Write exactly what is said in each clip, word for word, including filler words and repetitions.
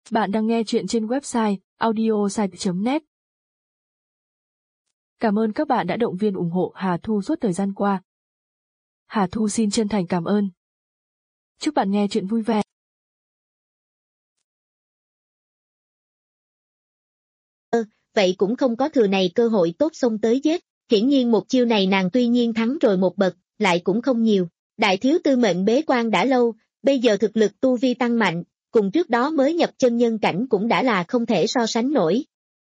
Bạn đang nghe chuyện trên website audiosite chấm net. Cảm ơn các bạn đã động viên ủng hộ Hà Thu suốt thời gian qua. Hà Thu xin chân thành cảm ơn. Chúc bạn nghe chuyện vui vẻ. Vậy cũng không có thừa này cơ hội tốt xông tới giết. Hiển nhiên một chiêu này nàng tuy nhiên thắng rồi một bậc, lại cũng không nhiều. Đại thiếu tư mệnh bế quan đã lâu, bây giờ thực lực tu vi tăng mạnh, cùng trước đó mới nhập chân nhân cảnh cũng đã là không thể so sánh nổi.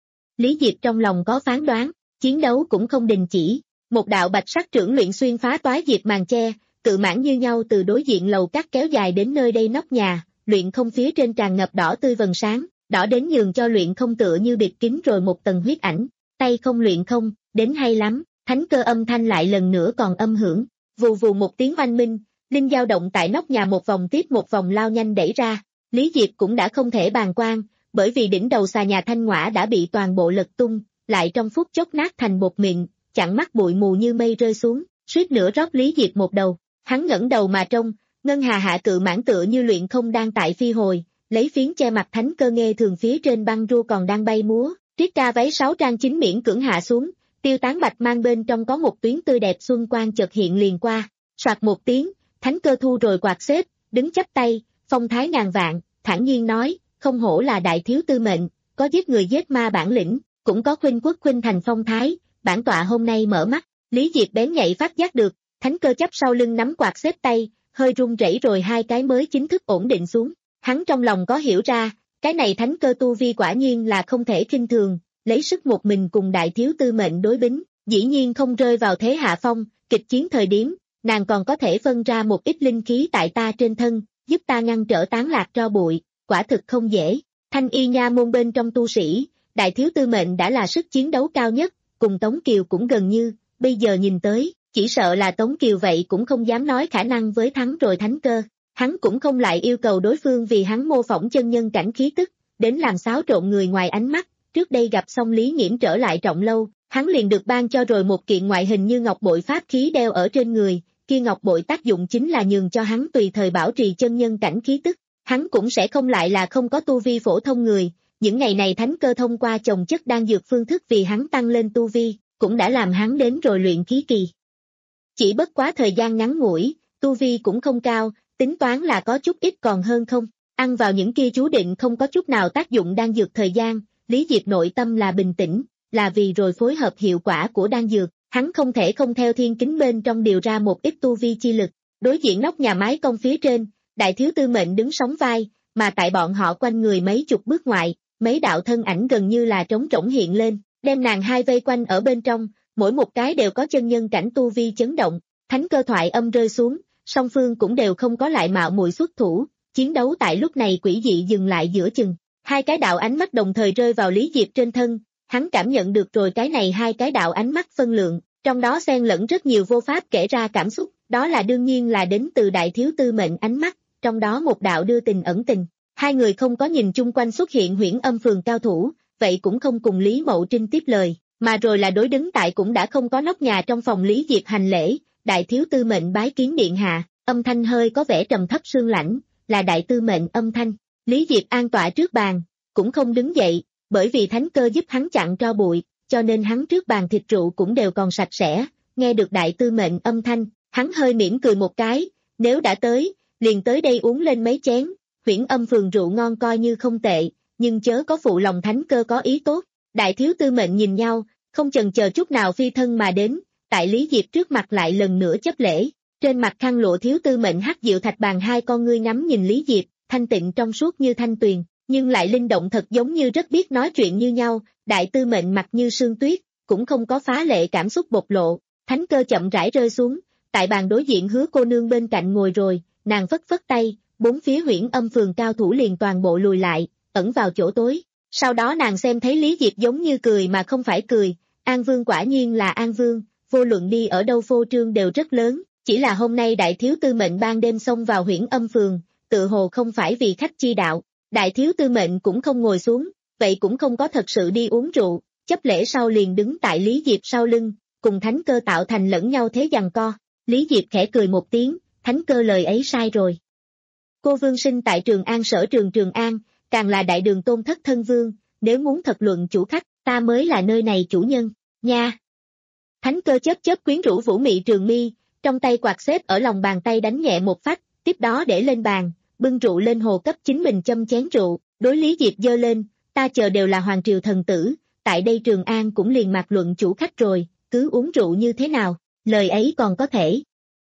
Lý Diệp trong lòng có phán đoán, chiến đấu cũng không đình chỉ. Một đạo bạch sắc trưởng luyện xuyên phá toái diệp màn che, tự mãn như nhau từ đối diện lầu cắt kéo dài đến nơi đây nóc nhà, luyện không phía trên tràn ngập đỏ tươi vầng sáng, đỏ đến nhường cho luyện không tựa như bịt kín rồi một tầng huyết ảnh. Tay không luyện không, đến hay lắm, thánh cơ âm thanh lại lần nữa còn âm hưởng, vù vù một tiếng oanh minh, linh dao động tại nóc nhà một vòng tiếp một vòng lao nhanh đẩy ra. Lý Diệp cũng đã không thể bàng quan, bởi vì đỉnh đầu xà nhà thanh ngõa đã bị toàn bộ lật tung, lại trong phút chốc nát thành bột mịn, chặn mắt bụi mù như mây rơi xuống, suýt nữa rót Lý Diệp một đầu. Hắn ngẩng đầu mà trông, ngân hà hạ cự mãn tựa như luyện không đang tại phi hồi, lấy phiến che mặt thánh cơ nghe thường phía trên băng rua còn đang bay múa, triết ca váy sáu trang chính miễn cưỡng hạ xuống, tiêu tán bạch mang bên trong có một tuyến tươi đẹp xuân quang chợt hiện liền qua, soạt một tiếng, thánh cơ thu rồi quạt xếp, đứng chắp tay, phong thái ngàn vạn, thản nhiên nói, không hổ là đại thiếu tư mệnh, có giết người giết ma bản lĩnh, cũng có khuynh quốc khuynh thành phong thái, bản tọa hôm nay mở mắt. Lý Diệp bén nhạy phát giác được, thánh cơ chấp sau lưng nắm quạt xếp tay, hơi run rẩy rồi hai cái mới chính thức ổn định xuống. Hắn trong lòng có hiểu ra, cái này thánh cơ tu vi quả nhiên là không thể khinh thường, lấy sức một mình cùng đại thiếu tư mệnh đối bính, dĩ nhiên không rơi vào thế hạ phong, kịch chiến thời điểm, nàng còn có thể phân ra một ít linh khí tại ta trên thân, giúp ta ngăn trở tán lạc tro bụi, quả thực không dễ. Thanh y nha môn bên trong tu sĩ, đại thiếu tư mệnh đã là sức chiến đấu cao nhất, cùng Tống Kiều cũng gần như, bây giờ nhìn tới, chỉ sợ là Tống Kiều vậy cũng không dám nói khả năng với thắng rồi thánh cơ. Hắn cũng không lại yêu cầu đối phương vì hắn mô phỏng chân nhân cảnh khí tức, đến làm xáo trộn người ngoài ánh mắt. Trước đây gặp xong Lý Nghiễm trở lại Trọng Lâu, hắn liền được ban cho rồi một kiện ngoại hình như ngọc bội pháp khí đeo ở trên người, kia ngọc bội tác dụng chính là nhường cho hắn tùy thời bảo trì chân nhân cảnh khí tức. Hắn cũng sẽ không lại là không có tu vi phổ thông người, những ngày này thánh cơ thông qua chồng chất đan dược phương thức vì hắn tăng lên tu vi, cũng đã làm hắn đến rồi luyện khí kỳ. Chỉ bất quá thời gian ngắn ngủi, tu vi cũng không cao, tính toán là có chút ít còn hơn không, ăn vào những kia chú định không có chút nào tác dụng đan dược thời gian, Lý Diệp nội tâm là bình tĩnh, là vì rồi phối hợp hiệu quả của đan dược, hắn không thể không theo thiên kính bên trong điều ra một ít tu vi chi lực. Đối diện nóc nhà mái cong phía trên, đại thiếu tư mệnh đứng sóng vai, mà tại bọn họ quanh người mấy chục bước ngoại, mấy đạo thân ảnh gần như là trống rỗng hiện lên, đem nàng hai vây quanh ở bên trong, mỗi một cái đều có chân nhân cảnh tu vi chấn động. Thánh cơ thoại âm rơi xuống, song phương cũng đều không có lại mạo muội xuất thủ, chiến đấu tại lúc này quỷ dị dừng lại giữa chừng. Hai cái đạo ánh mắt đồng thời rơi vào Lý Diệp trên thân, hắn cảm nhận được rồi cái này hai cái đạo ánh mắt phân lượng, trong đó xen lẫn rất nhiều vô pháp kể ra cảm xúc, đó là đương nhiên là đến từ đại thiếu tư mệnh ánh mắt, trong đó một đạo đưa tình ẩn tình. Hai người không có nhìn chung quanh xuất hiện Huyễn Âm phường cao thủ, vậy cũng không cùng Lý Mậu Trinh tiếp lời, mà rồi là đối đứng tại cũng đã không có nóc nhà trong phòng Lý Diệp hành lễ, đại thiếu tư mệnh bái kiến điện hạ, âm thanh hơi có vẻ trầm thấp sương lãnh, là đại tư mệnh âm thanh. Lý Diệp an tọa trước bàn, cũng không đứng dậy, bởi vì thánh cơ giúp hắn chặn tro bụi, cho nên hắn trước bàn thịt rượu cũng đều còn sạch sẽ, nghe được đại tư mệnh âm thanh, hắn hơi mỉm cười một cái, nếu đã tới, liền tới đây uống lên mấy chén, Huyễn Âm phường rượu ngon coi như không tệ, nhưng chớ có phụ lòng thánh cơ có ý tốt. Đại thiếu tư mệnh nhìn nhau, không chần chờ chút nào phi thân mà đến, tại Lý Diệp trước mặt lại lần nữa chấp lễ, trên mặt khăn lụa thiếu tư mệnh hắc diệu thạch bàn hai con ngươi ngắm nhìn Lý Diệp, thanh tịnh trong suốt như thanh tuyền, nhưng lại linh động thật giống như rất biết nói chuyện như nhau. Đại tư mệnh mặt như sương tuyết, cũng không có phá lệ cảm xúc bộc lộ. Thánh cơ chậm rãi rơi xuống, tại bàn đối diện Hứa cô nương bên cạnh ngồi rồi, nàng phất phất tay, bốn phía Huyễn Âm phường cao thủ liền toàn bộ lùi lại, ẩn vào chỗ tối. Sau đó nàng xem thấy Lý Diệp giống như cười mà không phải cười, An Vương quả nhiên là An Vương, vô luận đi ở đâu phô trương đều rất lớn, chỉ là hôm nay đại thiếu tư mệnh ban đêm xông vào Huyễn Âm phường, tự hồ không phải vì khách chi đạo. Đại thiếu tư mệnh cũng không ngồi xuống, vậy cũng không có thật sự đi uống rượu, chấp lễ sau liền đứng tại Lý Diệp sau lưng, cùng thánh cơ tạo thành lẫn nhau thế giằng co. Lý Diệp khẽ cười một tiếng, thánh cơ lời ấy sai rồi. Cô Vương sinh tại Trường An sở trường Trường An, càng là đại đường tôn thất thân vương, nếu muốn thật luận chủ khách, ta mới là nơi này chủ nhân, nha. Thánh Cơ chớp chớp quyến rũ vũ mị trường mi, trong tay quạt xếp ở lòng bàn tay đánh nhẹ một phách, tiếp đó để lên bàn, bưng rượu lên hồ cấp chính mình châm chén rượu, đối Lý Diệp giơ lên, ta chờ đều là hoàng triều thần tử, tại đây Trường An cũng liền mặc luận chủ khách rồi, cứ uống rượu như thế nào, lời ấy còn có thể.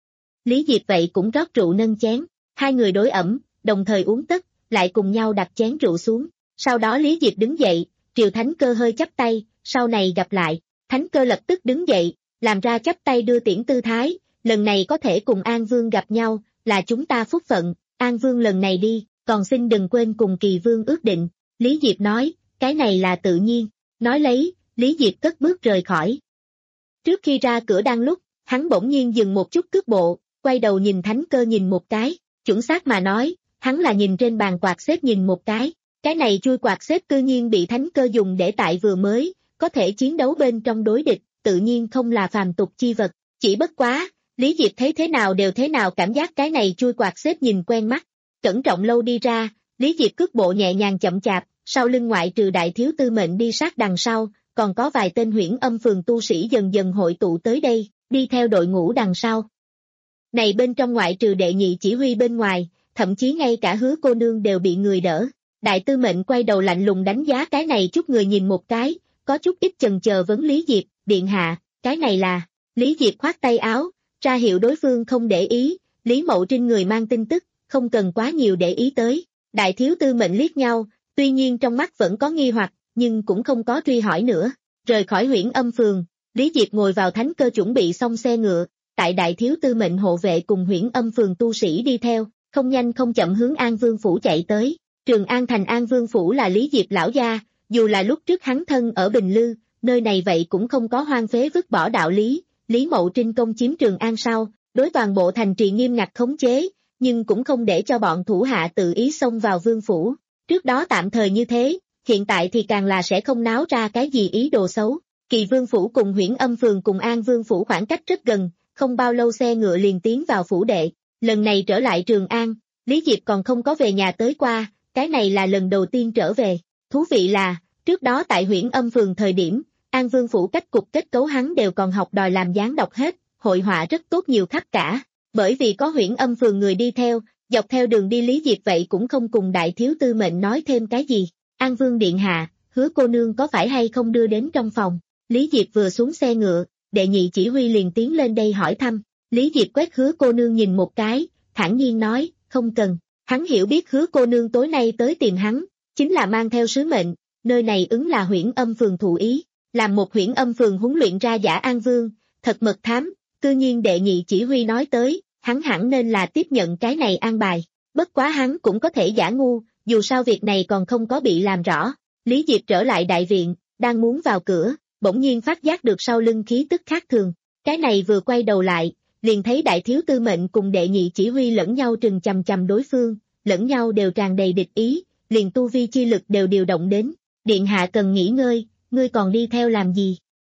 Lý Diệp vậy cũng rót rượu nâng chén, hai người đối ẩm, đồng thời uống tất, lại cùng nhau đặt chén rượu xuống, sau đó Lý Diệp đứng dậy, Triều Thánh Cơ hơi chắp tay, sau này gặp lại, Thánh Cơ lập tức đứng dậy, làm ra chắp tay đưa tiễn tư thái, lần này có thể cùng An Vương gặp nhau, là chúng ta phúc phận, An Vương lần này đi, còn xin đừng quên cùng Kỳ Vương ước định, Lý Diệp nói, cái này là tự nhiên, nói lấy, Lý Diệp cất bước rời khỏi. Trước khi ra cửa đang lúc, hắn bỗng nhiên dừng một chút cước bộ, quay đầu nhìn Thánh Cơ nhìn một cái, chuẩn xác mà nói, hắn là nhìn trên bàn quạt xếp nhìn một cái, cái này chui quạt xếp cư nhiên bị Thánh Cơ dùng để tại vừa mới, có thể chiến đấu bên trong đối địch, tự nhiên không là phàm tục chi vật, chỉ bất quá, Lý Diệp thấy thế nào đều thế nào cảm giác cái này chui quạt xếp nhìn quen mắt, cẩn trọng lâu đi ra, Lý Diệp cước bộ nhẹ nhàng chậm chạp, sau lưng ngoại trừ đại thiếu tư mệnh đi sát đằng sau, còn có vài tên huyễn âm phường tu sĩ dần dần hội tụ tới đây, đi theo đội ngũ đằng sau. Này bên trong ngoại trừ đệ nhị chỉ huy bên ngoài, thậm chí ngay cả Hứa cô nương đều bị người đỡ. Đại tư mệnh quay đầu lạnh lùng đánh giá cái này chút người nhìn một cái, có chút ít chần chờ vấn Lý Diệp, điện hạ, cái này là, Lý Diệp khoát tay áo, ra hiệu đối phương không để ý, Lý Mậu Trinh người mang tin tức, không cần quá nhiều để ý tới. Đại thiếu tư mệnh liếc nhau, tuy nhiên trong mắt vẫn có nghi hoặc, nhưng cũng không có truy hỏi nữa. Rời khỏi huyễn âm phường, Lý Diệp ngồi vào Thánh Cơ chuẩn bị xong xe ngựa, tại đại thiếu tư mệnh hộ vệ cùng huyễn âm phường tu sĩ đi theo, không nhanh không chậm hướng An Vương Phủ chạy tới. Trường An thành An Vương Phủ là Lý Diệp lão gia, dù là lúc trước hắn thân ở Bình Lư, nơi này vậy cũng không có hoang phế vứt bỏ đạo lý. Lý Mậu Trinh công chiếm Trường An sau, đối toàn bộ thành trì nghiêm ngặt khống chế, nhưng cũng không để cho bọn thủ hạ tự ý xông vào Vương Phủ. Trước đó tạm thời như thế, hiện tại thì càng là sẽ không náo ra cái gì ý đồ xấu. Kỳ Vương Phủ cùng huyễn âm phường cùng An Vương Phủ khoảng cách rất gần, không bao lâu xe ngựa liền tiến vào phủ đệ. Lần này trở lại Trường An, Lý Diệp còn không có về nhà tới qua, cái này là lần đầu tiên trở về. Thú vị là, trước đó tại huyễn âm phường thời điểm, An Vương Phủ cách cục kết cấu hắn đều còn học đòi làm dáng đọc hết, hội họa rất tốt nhiều khắp cả. Bởi vì có huyễn âm phường người đi theo, dọc theo đường đi Lý Diệp vậy cũng không cùng đại thiếu tư mệnh nói thêm cái gì. An Vương điện hạ, Hứa cô nương có phải hay không đưa đến trong phòng? Lý Diệp vừa xuống xe ngựa, đệ nhị chỉ huy liền tiến lên đây hỏi thăm. Lý Diệp quét Hứa cô nương nhìn một cái, thản nhiên nói, không cần. Hắn hiểu biết Hứa cô nương tối nay tới tìm hắn, chính là mang theo sứ mệnh, nơi này ứng là huyễn âm phường thụ ý, làm một huyễn âm phường huấn luyện ra giả An Vương, thật mật thám, tự nhiên đệ nhị chỉ huy nói tới, hắn hẳn nên là tiếp nhận cái này an bài, bất quá hắn cũng có thể giả ngu, dù sao việc này còn không có bị làm rõ. Lý Diệp trở lại đại viện, đang muốn vào cửa, bỗng nhiên phát giác được sau lưng khí tức khác thường, cái này vừa quay đầu lại, liền thấy đại thiếu tư mệnh cùng đệ nhị chỉ huy lẫn nhau trừng chằm chằm đối phương, lẫn nhau đều tràn đầy địch ý, liền tu vi chi lực đều điều động đến, điện hạ cần nghỉ ngơi, ngươi còn đi theo làm gì?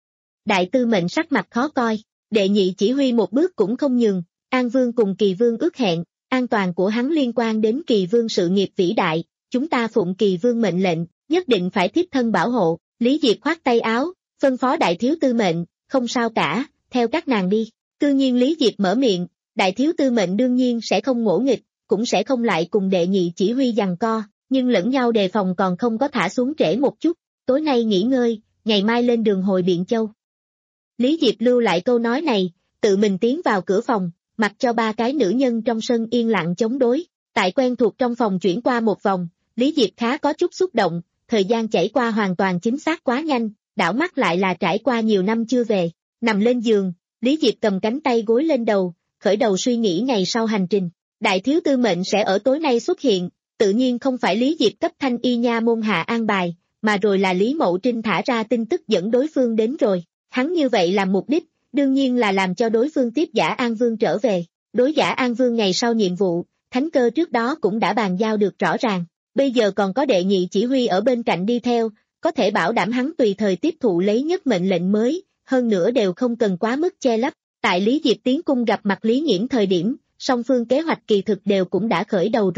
Đại tư mệnh sắc mặt khó coi, đệ nhị chỉ huy một bước cũng không nhường, An Vương cùng Kỳ Vương ước hẹn, an toàn của hắn liên quan đến Kỳ Vương sự nghiệp vĩ đại, chúng ta phụng Kỳ Vương mệnh lệnh, nhất định phải tiếp thân bảo hộ. Lý Diệp khoát tay áo, phân phó đại thiếu tư mệnh, không sao cả, theo các nàng đi. Cư nhiên Lý Diệp mở miệng, đại thiếu tư mệnh đương nhiên sẽ không ngỗ nghịch, cũng sẽ không lại cùng đệ nhị chỉ huy giằng co, nhưng lẫn nhau đề phòng còn không có thả xuống trễ một chút, tối nay nghỉ ngơi, ngày mai lên đường hồi Biện Châu. Lý Diệp lưu lại câu nói này, tự mình tiến vào cửa phòng, mặc cho ba cái nữ nhân trong sân yên lặng chống đối, tại quen thuộc trong phòng chuyển qua một vòng, Lý Diệp khá có chút xúc động, thời gian chảy qua hoàn toàn chính xác quá nhanh, đảo mắt lại là trải qua nhiều năm chưa về, nằm lên giường, Lý Diệp cầm cánh tay gối lên đầu, khởi đầu suy nghĩ ngày sau hành trình, đại thiếu tư mệnh sẽ ở tối nay xuất hiện, tự nhiên không phải Lý Diệp cấp thanh y nha môn hạ an bài, mà rồi là Lý Mậu Trinh thả ra tin tức dẫn đối phương đến rồi, hắn như vậy làm mục đích, đương nhiên là làm cho đối phương tiếp giả An Vương trở về, đối giả An Vương ngày sau nhiệm vụ, Thánh Cơ trước đó cũng đã bàn giao được rõ ràng, bây giờ còn có đệ nhị chỉ huy ở bên cạnh đi theo, có thể bảo đảm hắn tùy thời tiếp thụ lấy nhất mệnh lệnh mới, hơn nữa đều không cần quá mức che lấp. Tại Lý Diệp tiến cung gặp mặt Lý Nghiễm thời điểm, song phương kế hoạch kỳ thực đều cũng đã khởi đầu rồi,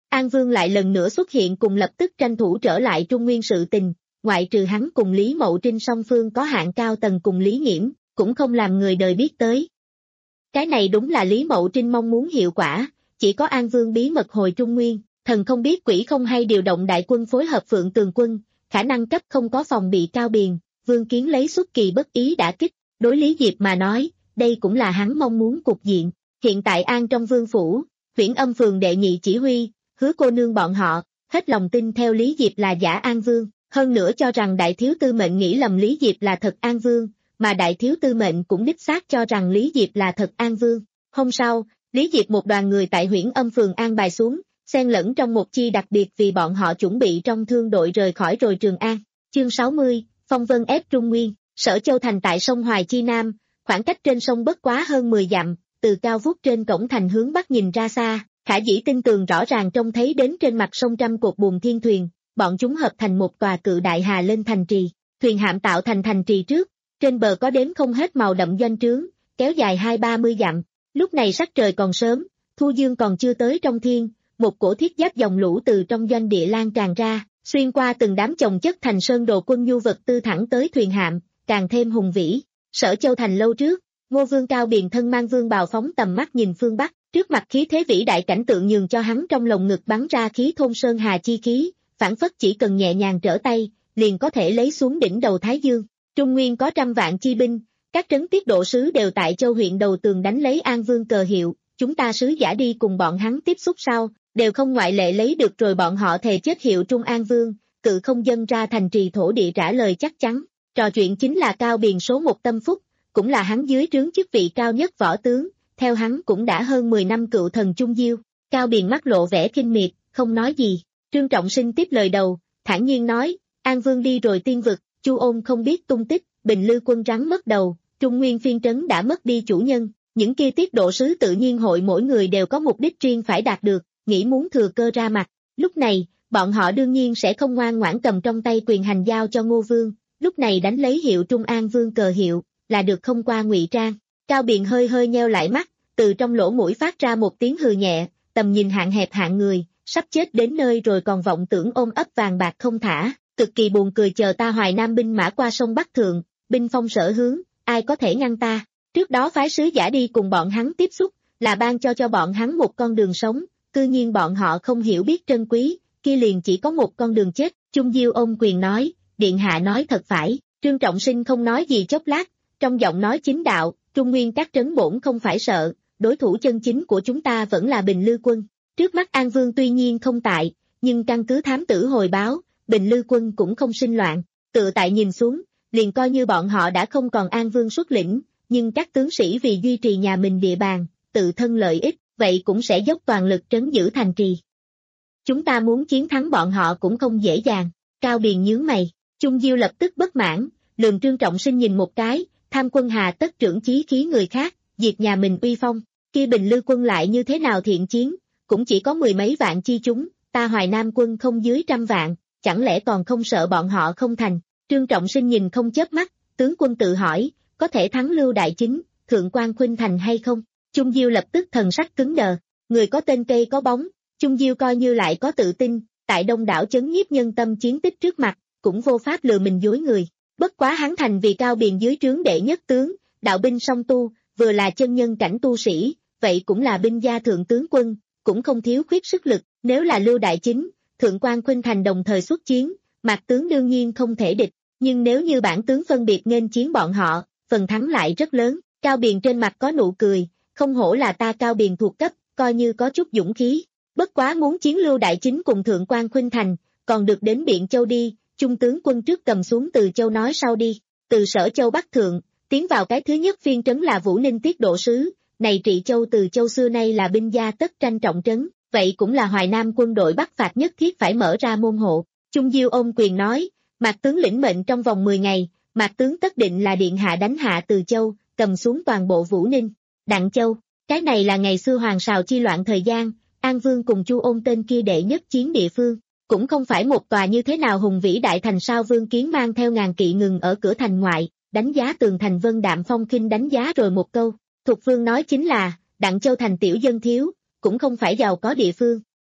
An Vương lại lần nữa xuất hiện cùng lập tức tranh thủ trở lại Trung Nguyên sự tình, ngoại trừ hắn cùng Lý Mậu Trinh song phương có hạng cao tầng cùng Lý Nghiễm, cũng không làm người đời biết tới. Cái này đúng là Lý Mậu Trinh mong muốn hiệu quả, chỉ có An Vương bí mật hồi Trung Nguyên, thần không biết quỷ không hay điều động đại quân phối hợp Phượng Tường quân, khả năng cấp không có phòng bị Cao Biền, Vương Kiến lấy xuất kỳ bất ý đả kích, đối Lý Diệp mà nói, đây cũng là hắn mong muốn cục diện. Hiện tại An trong Vương phủ, Huyễn Âm phường đệ nhị chỉ huy, Hứa cô nương bọn họ, hết lòng tin theo Lý Diệp là giả An Vương, hơn nữa cho rằng đại thiếu tư mệnh nghĩ lầm Lý Diệp là thật An Vương, mà đại thiếu tư mệnh cũng đích xác cho rằng Lý Diệp là thật An Vương. Hôm sau, Lý Diệp một đoàn người tại Huyễn Âm phường an bài xuống, xen lẫn trong một chi đặc biệt vì bọn họ chuẩn bị trong thương đội rời khỏi rồi Trường An. Chương sáu mươi, Phong Vân ép Trung Nguyên, Sở Châu thành tại sông Hoài chi Nam, khoảng cách trên sông bất quá hơn mười dặm, từ cao vút trên cổng thành hướng bắc nhìn ra xa, khả dĩ tinh tường rõ ràng trông thấy đến trên mặt sông trăm cột buồm thiên thuyền, bọn chúng hợp thành một tòa cự đại hà lên thành trì, thuyền hạm tạo thành thành trì trước, trên bờ có đếm không hết màu đậm doanh trướng, kéo dài hai ba mươi dặm. Lúc này sắc trời còn sớm, thu dương còn chưa tới trong thiên, một cổ thiết giáp dòng lũ từ trong doanh địa lan tràn ra, xuyên qua từng đám chồng chất thành sơn đồ quân nhu vật tư thẳng tới thuyền hạm, càng thêm hùng vĩ. Sở Châu thành lâu trước, Ngô Vương Cao Biền thân mang vương bào phóng tầm mắt nhìn phương Bắc, trước mặt khí thế vĩ đại cảnh tượng nhường cho hắn trong lồng ngực bắn ra khí thôn sơn hà chi khí, phản phất chỉ cần nhẹ nhàng trở tay, liền có thể lấy xuống đỉnh đầu Thái Dương. Trung Nguyên có trăm vạn chi binh, các trấn tiết độ sứ đều tại Châu huyện đầu tường đánh lấy An Vương cờ hiệu, chúng ta sứ giả đi cùng bọn hắn tiếp xúc sau, đều không ngoại lệ lấy được rồi bọn họ thề chết hiệu Trung An Vương, cự không dâng ra thành trì thổ địa trả lời chắc chắn. Trò chuyện chính là Cao Biền số một tâm phúc, cũng là hắn dưới trướng chức vị cao nhất võ tướng, theo hắn cũng đã hơn mười năm cựu thần Trung Diêu. Cao Biền mắt lộ vẻ kinh miệt, không nói gì. Trương Trọng Sinh tiếp lời đầu, thản nhiên nói, An Vương đi rồi tiên vực, Chu Ôn không biết tung tích, Bình Lư quân rắn mất đầu, Trung Nguyên phiên trấn đã mất đi chủ nhân, những kia tiết độ sứ tự nhiên hội mỗi người đều có mục đích riêng phải đạt được, nghĩ muốn thừa cơ ra mặt. Lúc này, bọn họ đương nhiên sẽ không ngoan ngoãn cầm trong tay quyền hành giao cho Ngô Vương, lúc này đánh lấy hiệu Trung An Vương cờ hiệu, là được không qua ngụy trang. Cao Biền hơi hơi nheo lại mắt, từ trong lỗ mũi phát ra một tiếng hừ nhẹ, tầm nhìn hạn hẹp hạng người, sắp chết đến nơi rồi còn vọng tưởng ôm ấp vàng bạc không thả, cực kỳ buồn cười. Chờ ta Hoài Nam binh mã qua sông Bắc Thượng, binh phong sở hướng, ai có thể ngăn ta? Trước đó phái sứ giả đi cùng bọn hắn tiếp xúc, là ban cho cho bọn hắn một con đường sống, cư nhiên bọn họ không hiểu biết trân quý, kia liền chỉ có một con đường chết. Trung Diêu ôm quyền nói, điện hạ nói thật phải. Trương Trọng Sinh không nói gì chốc lát, trong giọng nói chính đạo, Trung Nguyên các trấn bổn không phải sợ, đối thủ chân chính của chúng ta vẫn là Bình Lư quân. Trước mắt An Vương tuy nhiên không tại, nhưng căn cứ thám tử hồi báo, Bình Lư quân cũng không sinh loạn, tự tại nhìn xuống, liền coi như bọn họ đã không còn An Vương xuất lĩnh, nhưng các tướng sĩ vì duy trì nhà mình địa bàn, tự thân lợi ích, vậy cũng sẽ dốc toàn lực trấn giữ thành trì. Chúng ta muốn chiến thắng bọn họ cũng không dễ dàng. Cao Biền nhướng mày, Trung Diêu lập tức bất mãn, lườm Trương Trọng Sinh nhìn một cái, tham quân hà tất trưởng chí khí người khác, diệt nhà mình uy phong, kia Bình Lư quân lại như thế nào thiện chiến, cũng chỉ có mười mấy vạn chi chúng, ta Hoài Nam quân không dưới trăm vạn, chẳng lẽ còn không sợ bọn họ không thành? Trương Trọng Sinh nhìn không chớp mắt, tướng quân tự hỏi, có thể thắng Lưu Đại Chính, Thượng Quan Khuynh Thành hay không? Trung Diêu lập tức thần sắc cứng đờ, người có tên cây có bóng, Trung Diêu coi như lại có tự tin, tại đông đảo chấn nhiếp nhân tâm chiến tích trước mặt, cũng vô pháp lừa mình dối người. Bất quá hắn thành vì Cao Biền dưới trướng đệ nhất tướng, đạo binh song tu, vừa là chân nhân cảnh tu sĩ, vậy cũng là binh gia thượng tướng quân, cũng không thiếu khuyết sức lực. Nếu là Lưu Đại Chính, Thượng Quan Khuynh Thành đồng thời xuất chiến, Mạc tướng đương nhiên không thể địch, nhưng nếu như bản tướng phân biệt nghênh chiến bọn họ, phần thắng lại rất lớn. Cao Biền trên mặt có nụ cười, không hổ là ta Cao Biền thuộc cấp, coi như có chút dũng khí. Bất quá muốn chiến Lưu Đại Chính cùng Thượng Quan Khuynh Thành, còn được đến Biện Châu đi, trung tướng quân trước cầm xuống Từ Châu nói sau đi. Từ Sở Châu Bắc Thượng, tiến vào cái thứ nhất phiên trấn là Vũ Ninh tiết độ sứ, này Trị Châu Từ Châu xưa nay là binh gia tất tranh trọng trấn, vậy cũng là Hoài Nam quân đội bắc phạt nhất thiết phải mở ra môn hộ. Trung Diêu ôm quyền nói, Mạc tướng lĩnh mệnh trong vòng mười ngày, Mạc tướng tất định là điện hạ đánh hạ Từ Châu, cầm xuống toàn bộ Vũ Ninh, Đặng Châu. Cái này là ngày xưa Hoàng Sào chi loạn thời gian, An Vương cùng Chu Ôn tên kia đệ nhất chiến địa phương, cũng không phải một tòa như thế nào hùng vĩ đại thành sao. Vương Kiến mang theo ngàn kỵ ngừng ở cửa thành ngoại, đánh giá tường thành. Vân Đạm Phong khinh đánh giá rồi một câu, Thục Vương nói chính là, Đặng Châu thành tiểu dân thiếu, cũng không phải giàu có địa phương,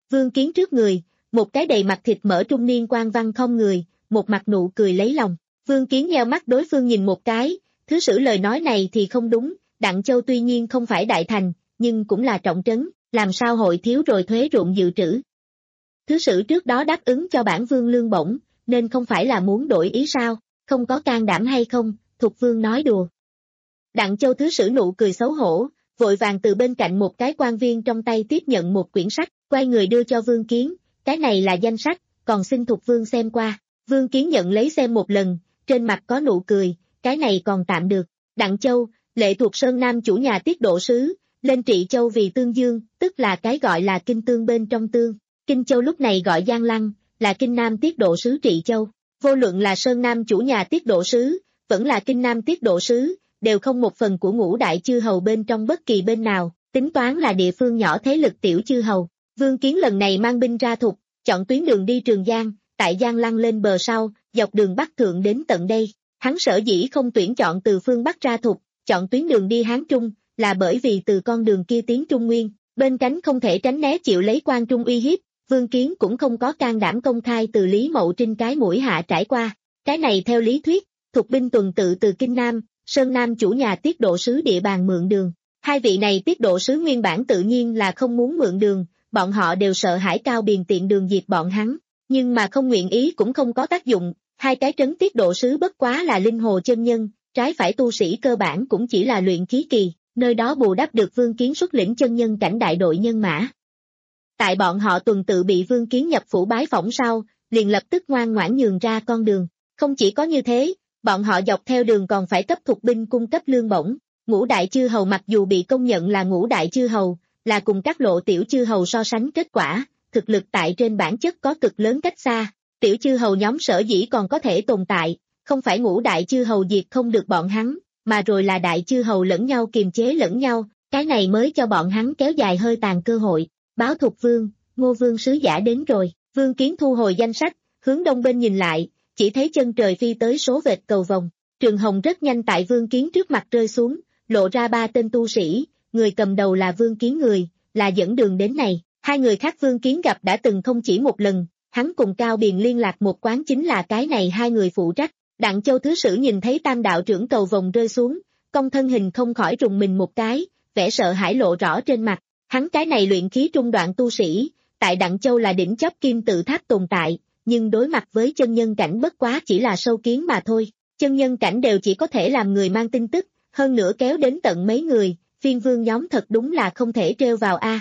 Vương Kiến trước người, một cái đầy mặt thịt mỡ trung niên quan văn không người, một mặt nụ cười lấy lòng. Vương Kiến nheo mắt đối phương nhìn một cái, thứ sử lời nói này thì không đúng, Đặng Châu tuy nhiên không phải đại thành, nhưng cũng là trọng trấn, làm sao hội thiếu rồi thuế ruộng dự trữ. Thứ sử trước đó đáp ứng cho bản vương lương bổng, nên không phải là muốn đổi ý sao, không có can đảm hay không, Thục Vương nói đùa. Đặng Châu thứ sử nụ cười xấu hổ, vội vàng từ bên cạnh một cái quan viên trong tay tiếp nhận một quyển sách, quay người đưa cho Vương Kiến, cái này là danh sách, còn xin Thục Vương xem qua. Vương Kiến nhận lấy xem một lần, trên mặt có nụ cười, cái này còn tạm được. Đặng Châu, lệ thuộc Sơn Nam chủ nhà tiết độ sứ, lên Trị Châu vì Tương Dương, tức là cái gọi là Kinh Tương bên trong Tương. Kinh Châu lúc này gọi Giang Lăng, là Kinh Nam tiết độ sứ Trị Châu. Vô luận là Sơn Nam chủ nhà tiết độ sứ, vẫn là Kinh Nam tiết độ sứ, đều không một phần của ngũ đại chư hầu bên trong bất kỳ bên nào, tính toán là địa phương nhỏ thế lực tiểu chư hầu. Vương Kiến lần này mang binh ra Thục, chọn tuyến đường đi Trường Giang, tại Giang Lăng lên bờ sau, dọc đường Bắc Thượng đến tận đây. Hắn sở dĩ không tuyển chọn từ phương Bắc ra Thục, chọn tuyến đường đi Hán Trung, là bởi vì từ con đường kia tiến Trung Nguyên, bên cánh không thể tránh né chịu lấy Quan Trung uy hiếp, Vương Kiến cũng không có can đảm công khai từ Lý Mậu Trinh cái mũi hạ trải qua. Cái này theo lý thuyết, Thục binh tuần tự từ Kinh Nam, Sơn Nam chủ nhà tiết độ sứ địa bàn mượn đường. Hai vị này tiết độ sứ nguyên bản tự nhiên là không muốn mượn đường, bọn họ đều sợ hãi Cao Biền tiện đường diệt bọn hắn, nhưng mà không nguyện ý cũng không có tác dụng, hai cái trấn tiết độ sứ bất quá là linh hồ chân nhân, trái phải tu sĩ cơ bản cũng chỉ là luyện khí kỳ, nơi đó bù đắp được Vương Kiến xuất lĩnh chân nhân cảnh đại đội nhân mã. Tại bọn họ tuần tự bị Vương Kiến nhập phủ bái phỏng sau, liền lập tức ngoan ngoãn nhường ra con đường, không chỉ có như thế, bọn họ dọc theo đường còn phải cấp thuộc binh cung cấp lương bổng. Ngũ đại chư hầu mặc dù bị công nhận là ngũ đại chư hầu, là cùng các lộ tiểu chư hầu so sánh kết quả, thực lực tại trên bản chất có cực lớn cách xa, tiểu chư hầu nhóm sở dĩ còn có thể tồn tại, không phải ngũ đại chư hầu diệt không được bọn hắn, mà rồi là đại chư hầu lẫn nhau kiềm chế lẫn nhau, cái này mới cho bọn hắn kéo dài hơi tàn cơ hội. Báo Thục Vương, Ngô Vương sứ giả đến rồi, Vương Kiến thu hồi danh sách, hướng đông bên nhìn lại, chỉ thấy chân trời phi tới số vệt cầu vồng, trường hồng rất nhanh tại Vương Kiến trước mặt rơi xuống, lộ ra ba tên tu sĩ, người cầm đầu là Vương Kiến người, là dẫn đường đến này, hai người khác Vương Kiến gặp đã từng không chỉ một lần, hắn cùng Cao Biền liên lạc một quán chính là cái này hai người phụ trách. Đặng Châu thứ sử nhìn thấy tam đạo trưởng cầu vồng rơi xuống, công thân hình không khỏi rùng mình một cái, vẻ sợ hãi lộ rõ trên mặt, hắn cái này luyện khí trung đoạn tu sĩ, tại Đặng Châu là đỉnh chóp kim tự tháp tồn tại, nhưng đối mặt với chân nhân cảnh bất quá chỉ là sâu kiến mà thôi, chân nhân cảnh đều chỉ có thể làm người mang tin tức, hơn nữa kéo đến tận mấy người, phiên vương nhóm thật đúng là không thể treo vào a.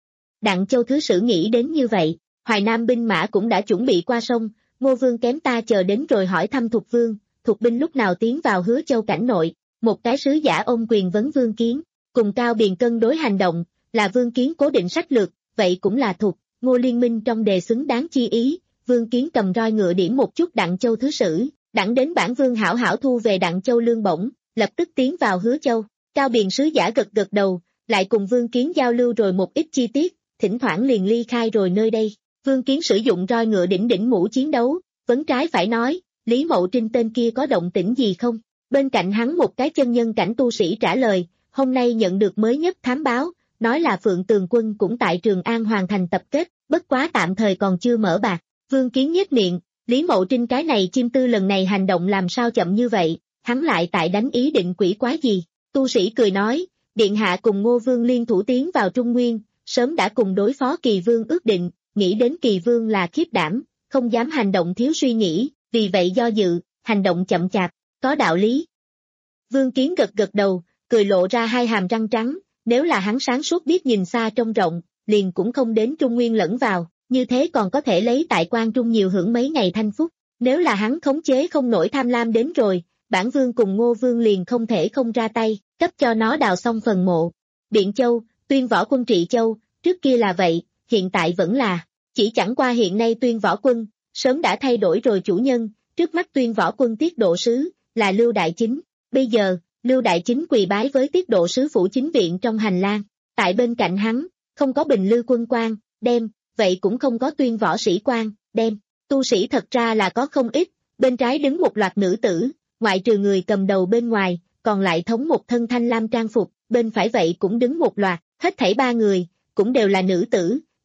Đặng Châu thứ sử nghĩ đến như vậy, Hoài Nam binh mã cũng đã chuẩn bị qua sông, Ngô Vương kém ta chờ đến rồi hỏi thăm Thục Vương, Thục binh lúc nào tiến vào Hứa Châu cảnh nội, một cái sứ giả ôm quyền vấn Vương Kiến, cùng Cao Biền cân đối hành động, là Vương Kiến cố định sách lược, vậy cũng là Thục, Ngô liên minh trong đề xứng đáng chi ý, Vương Kiến cầm roi ngựa điểm một chút Đặng Châu thứ sử, đặng đến bản vương hảo hảo thu về Đặng Châu lương bổng, lập tức tiến vào Hứa Châu. Cao Biền sứ giả gật gật đầu, lại cùng Vương Kiến giao lưu rồi một ít chi tiết, thỉnh thoảng liền ly khai rồi nơi đây. Vương Kiến sử dụng roi ngựa đỉnh đỉnh mũ chiến đấu, vấn trái phải nói, Lý Mậu Trinh tên kia có động tĩnh gì không? Bên cạnh hắn một cái chân nhân cảnh tu sĩ trả lời, hôm nay nhận được mới nhất thám báo, nói là Phượng Tường quân cũng tại Trường An hoàn thành tập kết, bất quá tạm thời còn chưa mở bạc. Vương Kiến nhếch miệng, Lý Mậu Trinh cái này chim tư lần này hành động làm sao chậm như vậy, hắn lại tại đánh ý định quỷ quái gì? Tu sĩ cười nói, Điện hạ cùng Ngô Vương liên thủ tiến vào Trung Nguyên, sớm đã cùng đối phó Kỳ Vương ước định, nghĩ đến Kỳ Vương là khiếp đảm, không dám hành động thiếu suy nghĩ, vì vậy do dự, hành động chậm chạp, có đạo lý. Vương Kiến gật gật đầu, cười lộ ra hai hàm răng trắng, nếu là hắn sáng suốt biết nhìn xa trông rộng, liền cũng không đến Trung Nguyên lẫn vào, như thế còn có thể lấy tại Quan Trung nhiều hưởng mấy ngày thanh phúc, nếu là hắn khống chế không nổi tham lam đến rồi, bản vương cùng Ngô Vương liền không thể không ra tay, cấp cho nó đào xong phần mộ. Biện Châu, Tuyên Võ Quân Trị Châu, trước kia là vậy, hiện tại vẫn là, chỉ chẳng qua hiện nay Tuyên Võ Quân, sớm đã thay đổi rồi chủ nhân, trước mắt Tuyên Võ Quân tiết độ sứ, là Lưu Đại Chính, bây giờ, Lưu Đại Chính quỳ bái với tiết độ sứ phủ chính viện trong hành lang, tại bên cạnh hắn, không có Bình Lư quân quan, đem, vậy cũng không có Tuyên Võ sĩ quan, đem, tu sĩ thật ra là có không ít, bên trái đứng một loạt nữ tử, ngoại trừ người cầm đầu bên ngoài, còn lại thống một thân thanh lam trang phục, bên phải vậy cũng đứng một loạt, hết thảy ba người, cũng đều là nữ tử,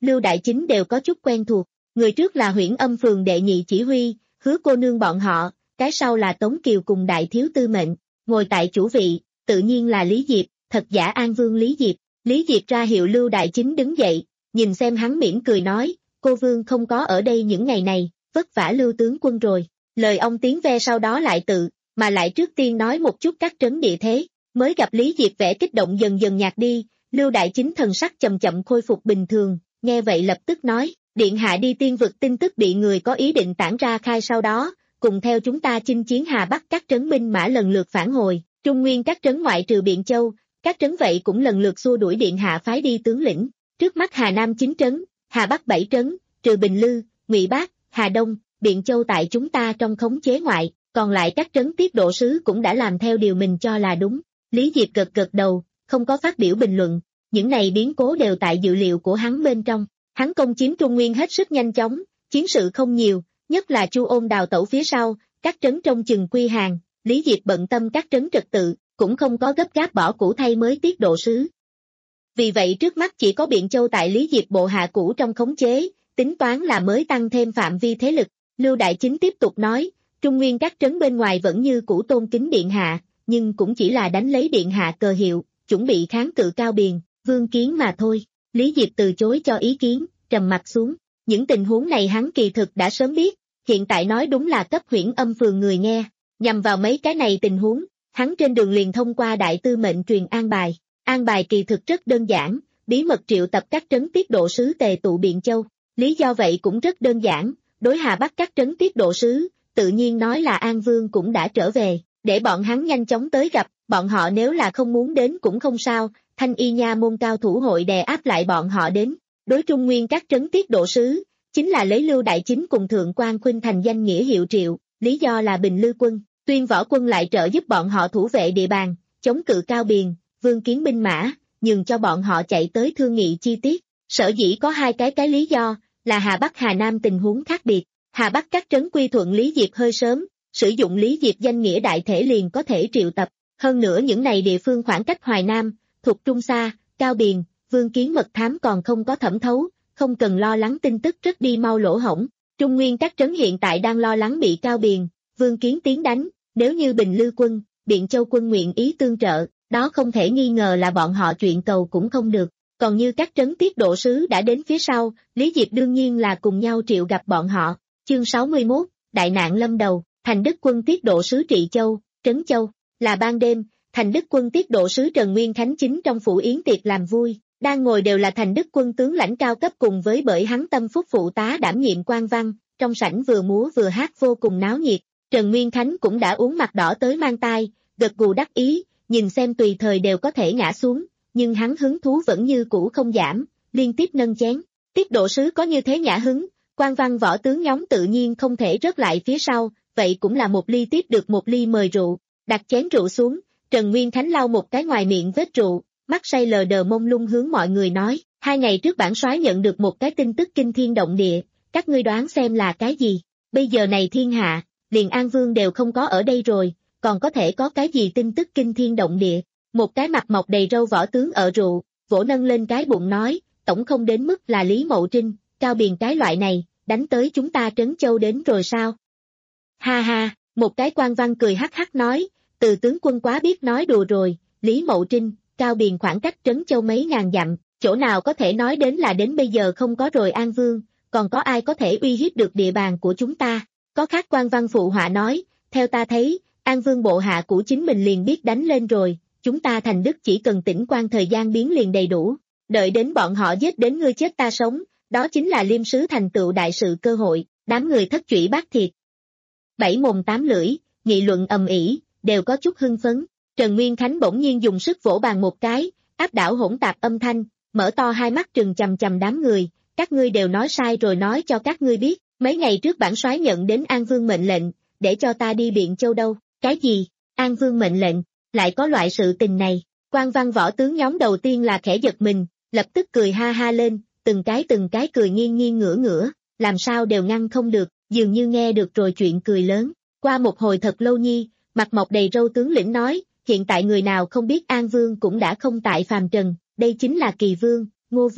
Lưu Đại Chính đều có chút quen thuộc. Người trước là Huyễn Âm Phường đệ nhị chỉ huy, Hứa cô nương bọn họ, cái sau là Tống Kiều cùng đại thiếu tư mệnh, ngồi tại chủ vị, tự nhiên là Lý Diệp, thật giả An Vương Lý Diệp. Lý Diệp ra hiệu Lưu Đại Chính đứng dậy, nhìn xem hắn mỉm cười nói, cô Vương không có ở đây những ngày này, vất vả Lưu tướng quân rồi. Lời ông tiếng ve sau đó lại tự, mà lại trước tiên nói một chút các trấn địa thế, mới gặp Lý Diệp vẻ kích động dần dần nhạt đi, Lưu Đại Chính thần sắc chậm chậm khôi phục bình thường, nghe vậy lập tức nói, điện hạ đi tiên vực tin tức bị người có ý định tản ra khai sau đó, cùng theo chúng ta chinh chiến Hà Bắc các trấn binh mã lần lượt phản hồi, Trung Nguyên các trấn ngoại trừ Biện Châu, các trấn vậy cũng lần lượt xua đuổi điện hạ phái đi tướng lĩnh, trước mắt Hà Nam chín trấn, Hà Bắc bảy trấn, trừ Bình Lư, Ngụy Bác, Hà Đông, Biện Châu tại chúng ta trong khống chế ngoại, còn lại các trấn tiết độ sứ cũng đã làm theo điều mình cho là đúng. Lý Diệp gật gật đầu, không có phát biểu bình luận, những này biến cố đều tại dự liệu của hắn bên trong. Hắn công chiếm Trung Nguyên hết sức nhanh chóng, chiến sự không nhiều, nhất là Chu Ôn đào tẩu phía sau, các trấn trong chừng quy hàng, Lý Diệp bận tâm các trấn trật tự, cũng không có gấp gáp bỏ cũ thay mới tiết độ sứ. Vì vậy trước mắt chỉ có Biện Châu tại Lý Diệp bộ hạ cũ trong khống chế, tính toán là mới tăng thêm phạm vi thế lực. Lưu Đại Chính tiếp tục nói, Trung Nguyên các trấn bên ngoài vẫn như cũ tôn kính điện hạ, nhưng cũng chỉ là đánh lấy điện hạ cờ hiệu, chuẩn bị kháng cự Cao Biền, Vương Kiến mà thôi. Lý Diệp từ chối cho ý kiến, trầm mặt xuống. Những tình huống này hắn kỳ thực đã sớm biết, hiện tại nói đúng là cấp Huyễn Âm Phường người nghe. Nhằm vào mấy cái này tình huống, hắn trên đường liền thông qua đại tư mệnh truyền an bài. An bài kỳ thực rất đơn giản, bí mật triệu tập các trấn tiết độ sứ tề tụ Biện Châu. Lý do vậy cũng rất đơn giản, đối Hà Bắc các trấn tiết độ sứ, tự nhiên nói là An Vương cũng đã trở về, để bọn hắn nhanh chóng tới gặp, bọn họ nếu là không muốn đến cũng không sao, Thanh Y Nha môn cao thủ hội đè áp lại bọn họ đến. Đối Trung Nguyên các trấn tiết độ sứ, chính là lấy Lưu Đại Chính cùng Thượng quan Khuynh thành danh nghĩa hiệu triệu, lý do là Bình Lư quân, Tuyên Võ quân lại trợ giúp bọn họ thủ vệ địa bàn, chống cự Cao Biền, Vương Kiến binh mã, nhường cho bọn họ chạy tới thương nghị chi tiết. Sở dĩ có hai cái cái lý do, là Hà Bắc Hà Nam tình huống khác biệt. Hà Bắc các trấn quy thuận Lý Diệp hơi sớm, sử dụng Lý Diệp danh nghĩa đại thể liền có thể triệu tập. Hơn nữa những này địa phương khoảng cách Hoài Nam, thuộc Trung xa, Cao Biền, Vương Kiến mật thám còn không có thẩm thấu, không cần lo lắng tin tức rất đi mau lỗ hổng. Trung Nguyên các trấn hiện tại đang lo lắng bị Cao Biền, Vương Kiến tiến đánh, nếu như Bình Lư quân, Biện Châu quân nguyện ý tương trợ, đó không thể nghi ngờ là bọn họ chuyện cầu cũng không được. Còn như các trấn tiết độ sứ đã đến phía sau, Lý Diệp đương nhiên là cùng nhau triệu gặp bọn họ. Chương sáu mươi mốt, Đại nạn lâm đầu, Thành Đức quân tiết độ sứ Trị Châu, Trấn Châu, là ban đêm, Thành Đức quân tiết độ sứ Trần Nguyên Khánh chính trong phủ yến tiệc làm vui, đang ngồi đều là Thành Đức quân tướng lãnh cao cấp cùng với bởi hắn tâm phúc phụ tá đảm nhiệm quan văn, trong sảnh vừa múa vừa hát vô cùng náo nhiệt. Trần Nguyên Khánh cũng đã uống mặt đỏ tới mang tai, gật gù đắc ý, nhìn xem tùy thời đều có thể ngã xuống, nhưng hắn hứng thú vẫn như cũ không giảm, liên tiếp nâng chén. Tiết độ sứ có như thế nhã hứng, quan văn võ tướng nhóm tự nhiên không thể rớt lại phía sau, vậy cũng là một ly tiếp được một ly mời rượu. Đặt chén rượu xuống, Trần Nguyên Khánh lau một cái ngoài miệng vết rượu, mắt say lờ đờ mông lung hướng mọi người nói, hai ngày trước bản soái nhận được một cái tin tức kinh thiên động địa, các ngươi đoán xem là cái gì? Bây giờ này thiên hạ, liền An Vương đều không có ở đây rồi, còn có thể có cái gì tin tức kinh thiên động địa? Một cái mặt mọc đầy râu võ tướng ở rượu, vỗ nâng lên cái bụng nói, tổng không đến mức là Lý Mậu Trinh, Cao Biền cái loại này, đánh tới chúng ta Trấn Châu đến rồi sao? Ha ha, một cái quan văn cười hắc hắc nói, Từ tướng quân quá biết nói đùa rồi, Lý Mậu Trinh, Cao Biền khoảng cách Trấn Châu mấy ngàn dặm, chỗ nào có thể nói đến là đến bây giờ không có rồi An Vương, còn có ai có thể uy hiếp được địa bàn của chúng ta? Có khác quan văn phụ họa nói, theo ta thấy, An Vương bộ hạ của chính mình liền biết đánh lên rồi, chúng ta Thành Đức chỉ cần tĩnh quan thời gian biến liền đầy đủ, đợi đến bọn họ giết đến ngươi chết ta sống, đó chính là Liêm sứ thành tựu đại sự cơ hội, đám người thất chủy bát thiệt. Bảy mồm tám lưỡi, nghị luận ầm ĩ, đều có chút hưng phấn. Trần Nguyên Khánh bỗng nhiên dùng sức vỗ bàn một cái, áp đảo hỗn tạp âm thanh, mở to hai mắt trừng chằm chằm đám người, các ngươi đều nói sai rồi, nói cho các ngươi biết, mấy ngày trước bản soái nhận đến An Vương mệnh lệnh, để cho ta đi Biện Châu đâu. Cái gì? An Vương mệnh lệnh, lại có loại sự tình này? Quan văn võ tướng nhóm đầu tiên là khẽ giật mình, lập tức cười ha ha lên, từng cái từng cái cười nghiêng nghiêng ngửa ngửa, làm sao đều ngăn không được, dường như nghe được rồi chuyện cười lớn. Qua một hồi thật lâu nhi, mặt mọc đầy râu tướng lĩnh nói, hiện tại người nào không biết An Vương cũng đã không tại phàm trần, đây chính là Kỳ Vương, Ngô Vương,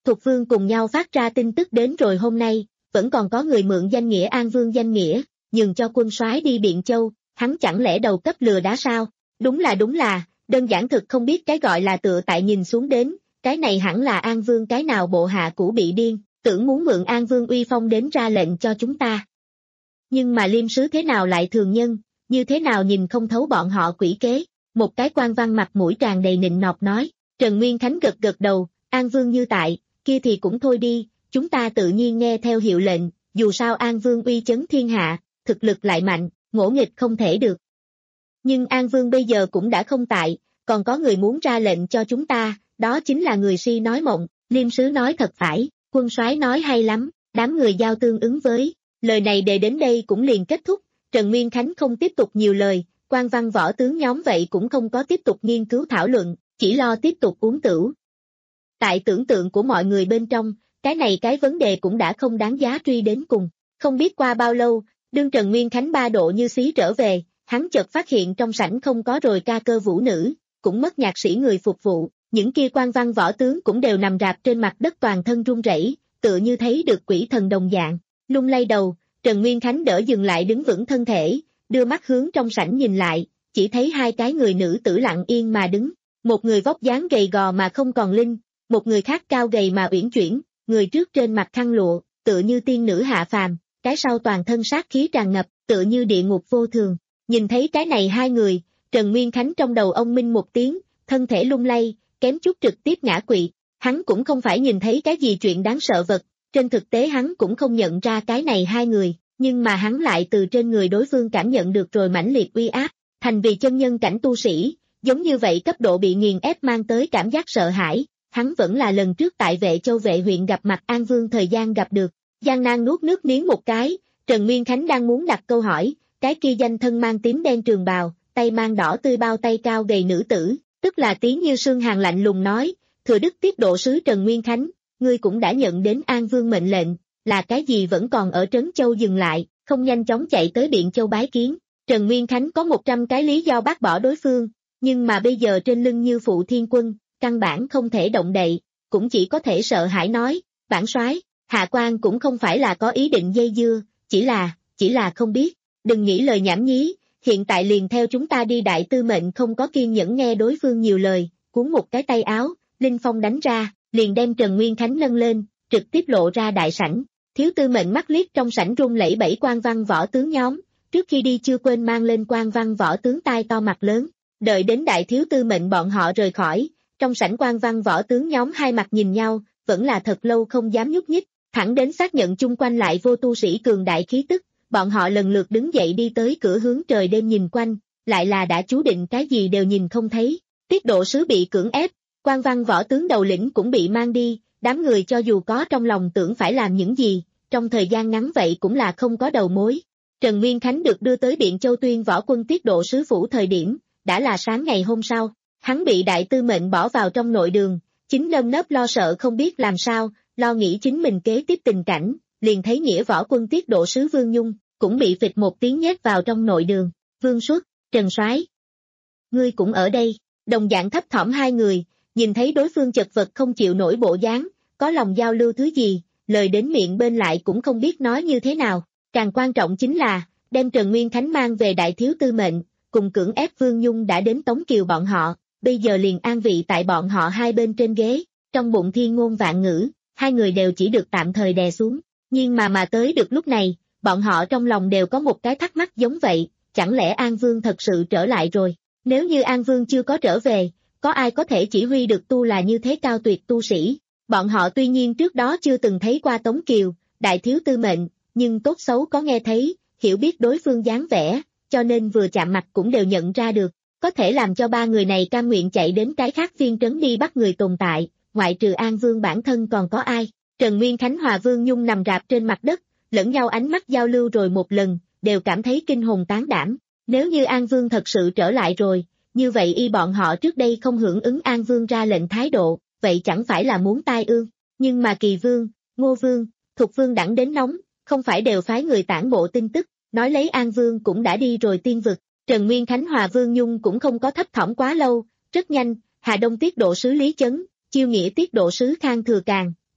Thục Vương cùng nhau phát ra tin tức đến rồi hôm nay, vẫn còn có người mượn danh nghĩa An Vương danh nghĩa, nhường cho quân soái đi Biện Châu, hắn chẳng lẽ đầu cấp lừa đá sao? Đúng là đúng là, đơn giản thực không biết cái gọi là tựa tại nhìn xuống đến, cái này hẳn là An Vương cái nào bộ hạ cũ bị điên, tưởng muốn mượn An Vương uy phong đến ra lệnh cho chúng ta. Nhưng mà Liêm sứ thế nào lại thường nhân, như thế nào nhìn không thấu bọn họ quỷ kế, một cái quan văn mặt mũi tràn đầy nịnh nọt nói, Trần Nguyên Khánh gật gật đầu, An Vương như tại, kia thì cũng thôi đi, chúng ta tự nhiên nghe theo hiệu lệnh, dù sao An Vương uy chấn thiên hạ, thực lực lại mạnh, ngỗ nghịch không thể được. Nhưng An Vương bây giờ cũng đã không tại, còn có người muốn ra lệnh cho chúng ta, đó chính là người si nói mộng, Liêm sứ nói thật phải, quân soái nói hay lắm, đám người giao tương ứng với, lời này đề đến đây cũng liền kết thúc, Trần Nguyên Khánh không tiếp tục nhiều lời, quan văn võ tướng nhóm vậy cũng không có tiếp tục nghiên cứu thảo luận, chỉ lo tiếp tục uống tửu. Tại tưởng tượng của mọi người bên trong, cái này cái vấn đề cũng đã không đáng giá truy đến cùng, không biết qua bao lâu, đương Trần Nguyên Khánh ba độ như xí trở về, hắn chợt phát hiện trong sảnh không có rồi ca cơ vũ nữ, cũng mất nhạc sĩ người phục vụ, những kia quan văn võ tướng cũng đều nằm rạp trên mặt đất toàn thân run rẩy, tựa như thấy được quỷ thần đồng dạng, lung lay đầu, Trần Nguyên Khánh đỡ dừng lại đứng vững thân thể, đưa mắt hướng trong sảnh nhìn lại, chỉ thấy hai cái người nữ tử lặng yên mà đứng, một người vóc dáng gầy gò mà không còn linh, một người khác cao gầy mà uyển chuyển, người trước trên mặt khăn lụa, tựa như tiên nữ hạ phàm, cái sau toàn thân sát khí tràn ngập, tựa như địa ngục vô thường. Nhìn thấy cái này hai người, Trần Nguyên Khánh trong đầu ông minh một tiếng, thân thể lung lay, kém chút trực tiếp ngã quỵ. Hắn cũng không phải nhìn thấy cái gì chuyện đáng sợ vật, trên thực tế hắn cũng không nhận ra cái này hai người, nhưng mà hắn lại từ trên người đối phương cảm nhận được rồi mãnh liệt uy áp, thành vì chân nhân cảnh tu sĩ, giống như vậy cấp độ bị nghiền ép mang tới cảm giác sợ hãi. Hắn vẫn là lần trước tại Vệ Châu Vệ huyện gặp mặt An Vương thời gian gặp được, gian nan nuốt nước miếng một cái, Trần Nguyên Khánh đang muốn đặt câu hỏi, cái kia danh thân mang tím đen trường bào, tay mang đỏ tươi bao tay cao gầy nữ tử, tức là Tí Như Sương Hàn lạnh lùng nói, thừa đức tiết độ sứ Trần Nguyên Khánh, ngươi cũng đã nhận đến An Vương mệnh lệnh, là cái gì vẫn còn ở Trấn Châu dừng lại, không nhanh chóng chạy tới Biện Châu bái kiến. Trần Nguyên Khánh có một trăm cái lý do bác bỏ đối phương, nhưng mà bây giờ trên lưng như phụ thiên quân, căn bản không thể động đậy, cũng chỉ có thể sợ hãi nói, bản soái, hạ quan cũng không phải là có ý định dây dưa, chỉ là, chỉ là không biết, đừng nghĩ lời nhảm nhí, hiện tại liền theo chúng ta đi. Đại tư mệnh không có kiên nhẫn nghe đối phương nhiều lời, cuốn một cái tay áo, linh phong đánh ra, liền đem Trần Nguyên Khánh nâng lên, trực tiếp lộ ra đại sảnh. Thiếu tư mệnh mắt liếc trong sảnh rung lẫy bảy quan văn võ tướng nhóm, trước khi đi chưa quên mang lên quan văn võ tướng tai to mặt lớn, đợi đến đại thiếu tư mệnh bọn họ rời khỏi, trong sảnh quan văn võ tướng nhóm hai mặt nhìn nhau, vẫn là thật lâu không dám nhúc nhích, thẳng đến xác nhận chung quanh lại vô tu sĩ cường đại khí tức, bọn họ lần lượt đứng dậy đi tới cửa hướng trời đêm nhìn quanh, lại là đã chú định cái gì đều nhìn không thấy. Tiết độ sứ bị cưỡng ép, quan văn võ tướng đầu lĩnh cũng bị mang đi, đám người cho dù có trong lòng tưởng phải làm những gì, trong thời gian ngắn vậy cũng là không có đầu mối. Trần Nguyên Khánh được đưa tới Biện Châu tuyên võ quân tiết độ sứ phủ thời điểm, đã là sáng ngày hôm sau, hắn bị đại tư mệnh bỏ vào trong nội đường, chính nơm nớp lo sợ không biết làm sao, lo nghĩ chính mình kế tiếp tình cảnh, liền thấy nghĩa võ quân tiết độ sứ Vương Nhung, cũng bị phịch một tiếng nhét vào trong nội đường. Vương Xuất, Trần soái, ngươi cũng ở đây. Đồng dạng thấp thỏm hai người, nhìn thấy đối phương chật vật không chịu nổi bộ dáng, có lòng giao lưu thứ gì, lời đến miệng bên lại cũng không biết nói như thế nào. Càng quan trọng chính là, đem Trần Nguyên Khánh mang về đại thiếu tư mệnh, cùng cưỡng ép Vương Nhung đã đến Tống Kiều bọn họ, bây giờ liền an vị tại bọn họ hai bên trên ghế, trong bụng thiên ngôn vạn ngữ, hai người đều chỉ được tạm thời đè xuống. Nhưng mà mà tới được lúc này, bọn họ trong lòng đều có một cái thắc mắc giống vậy, chẳng lẽ An Vương thật sự trở lại rồi? Nếu như An Vương chưa có trở về, có ai có thể chỉ huy được tu là như thế cao tuyệt tu sĩ? Bọn họ tuy nhiên trước đó chưa từng thấy qua Tống Kiều, đại thiếu tư mệnh, nhưng tốt xấu có nghe thấy, hiểu biết đối phương dáng vẻ, cho nên vừa chạm mặt cũng đều nhận ra được, có thể làm cho ba người này cam nguyện chạy đến cái khác phiên trấn đi bắt người tồn tại, ngoại trừ An Vương bản thân còn có ai? Trần Nguyên Khánh hòa Vương Nhung nằm rạp trên mặt đất, lẫn nhau ánh mắt giao lưu rồi một lần, đều cảm thấy kinh hồn tán đảm. Nếu như An Vương thật sự trở lại rồi, như vậy y bọn họ trước đây không hưởng ứng An Vương ra lệnh thái độ, vậy chẳng phải là muốn tai ương. Nhưng mà Kỳ Vương, Ngô Vương, Thục Vương đẳng đến nóng, không phải đều phái người tản bộ tin tức, nói lấy An Vương cũng đã đi rồi tiên vực. Trần Nguyên Khánh hòa Vương Nhung cũng không có thấp thỏm quá lâu, rất nhanh, Hà Đông tiết độ sứ Lý Chấn, Chiêu Nghĩa tiết độ sứ Khang Thừa Càng,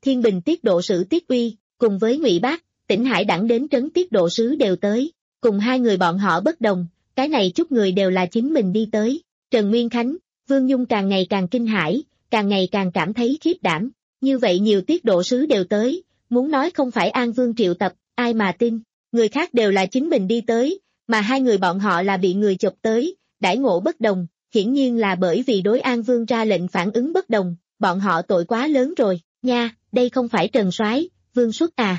Thiên Bình tiết độ sử Tiết Uy, cùng với Ngụy Bác, Tỉnh Hải đẳng đến trấn tiết độ sứ đều tới, cùng hai người bọn họ bất đồng, cái này chút người đều là chính mình đi tới. Trần Nguyên Khánh, Vương Nhung càng ngày càng kinh hãi, càng ngày càng cảm thấy khiếp đảm, như vậy nhiều tiết độ sứ đều tới, muốn nói không phải An Vương triệu tập, ai mà tin, người khác đều là chính mình đi tới, mà hai người bọn họ là bị người chụp tới, đãi ngộ bất đồng, hiển nhiên là bởi vì đối An Vương ra lệnh phản ứng bất đồng, bọn họ tội quá lớn rồi, nha, đây không phải Trần Soái, Vương Xuất à.